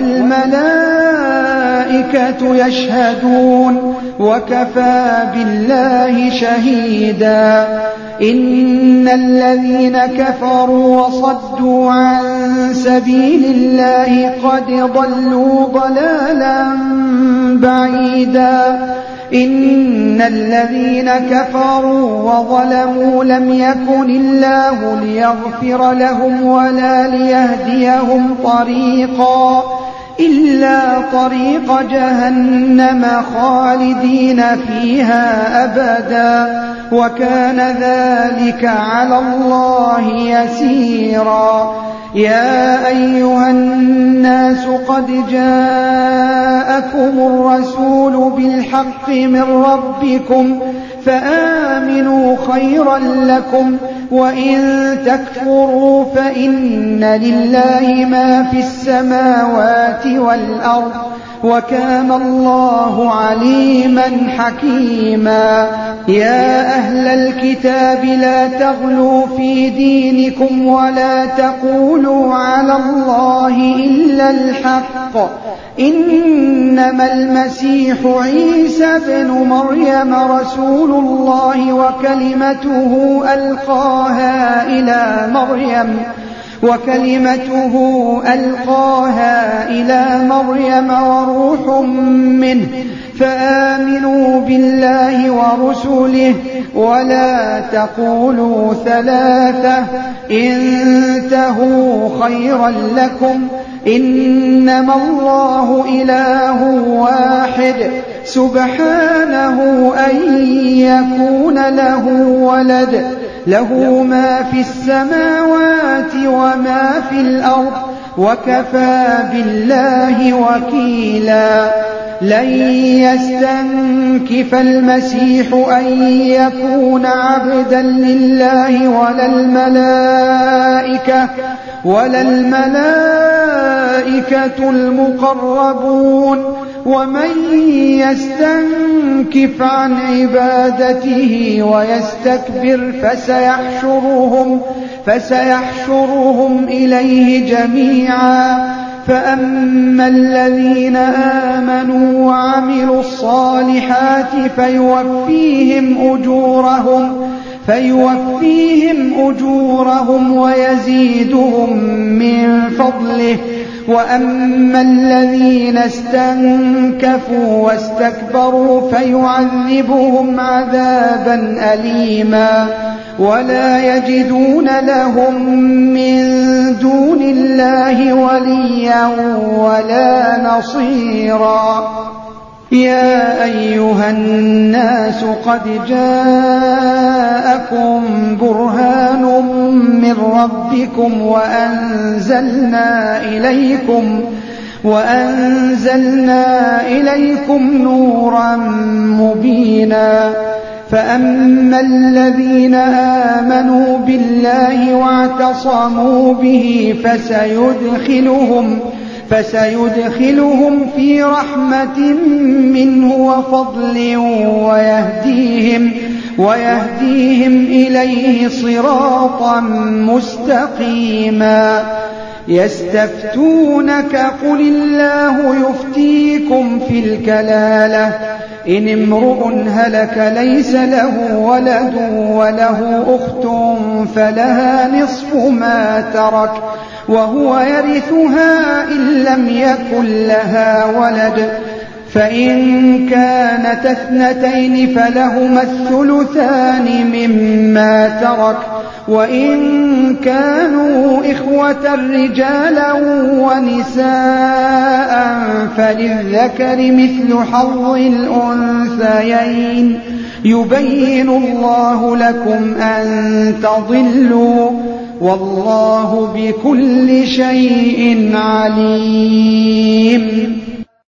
والملائكة يشهدون وكفى بالله شهيدا. إن الذين كفروا وصدوا عن سبيل الله قد ضلوا ضلالا بعيدا. إن الذين كفروا وظلموا لم يكن الله ليغفر لهم ولا ليهديهم طريقا إلا طريق جهنم خالدين فيها أبدا وكان ذلك على الله يسيرا. يا أيها الناس قد جاءكم الرسول بالحق من ربكم فآمنوا خيرا لكم وإن تكفروا فإن لله ما في السماوات والأرض وكان الله عليما حكيما. يا أهل الكتاب لا تغلوا في دينكم ولا تقولوا على الله إلا الحق إنما المسيح عيسى بن مريم رسول الله وكلمته ألقاها إلى مريم وروح منه فآمنوا بالله ورسله ولا تقولوا ثلاثة انتهوا خيرا لكم إنما الله إله واحد سبحانه أن يكون له ولد له ما في السماوات وما في الأرض وكفى بالله وكيلا. لن يستنكف المسيح أن يكون عبدا لله ولا الملائكة المقربون ومن يستنكف عن عبادته ويستكبر فسيحشرهم إليه جميعا. فأما الذين آمنوا وعملوا الصالحات فيوفيهم أجورهم ويزيدهم من فضله. وأما الذين استنكفوا واستكبروا فيعذبهم عذابا أليما ولا يجدون لهم من دون الله وليا ولا نصيرا. يا أيها الناس قد جاءكم برهان من ربكم وأنزلنا إليكم نورا مبينا. فأما الذين آمنوا بالله واعتصموا به فسيدخلهم في رحمة منه وفضل ويهديهم إليه صراطا مستقيما. يستفتونك قل الله يفتيكم في الكلالة إن امرؤ هلك ليس له ولد وله أخت فلها نصف ما ترك وهو يرثها إن لم يكن لها ولد، فإن كانت اثنتين فلهما الثلثان مما ترك، وإن كانوا إخوة رجالا ونساء فللذكر مثل حظ الأنثيين. يبين الله لكم أن تضلوا والله بكل شيء عليم.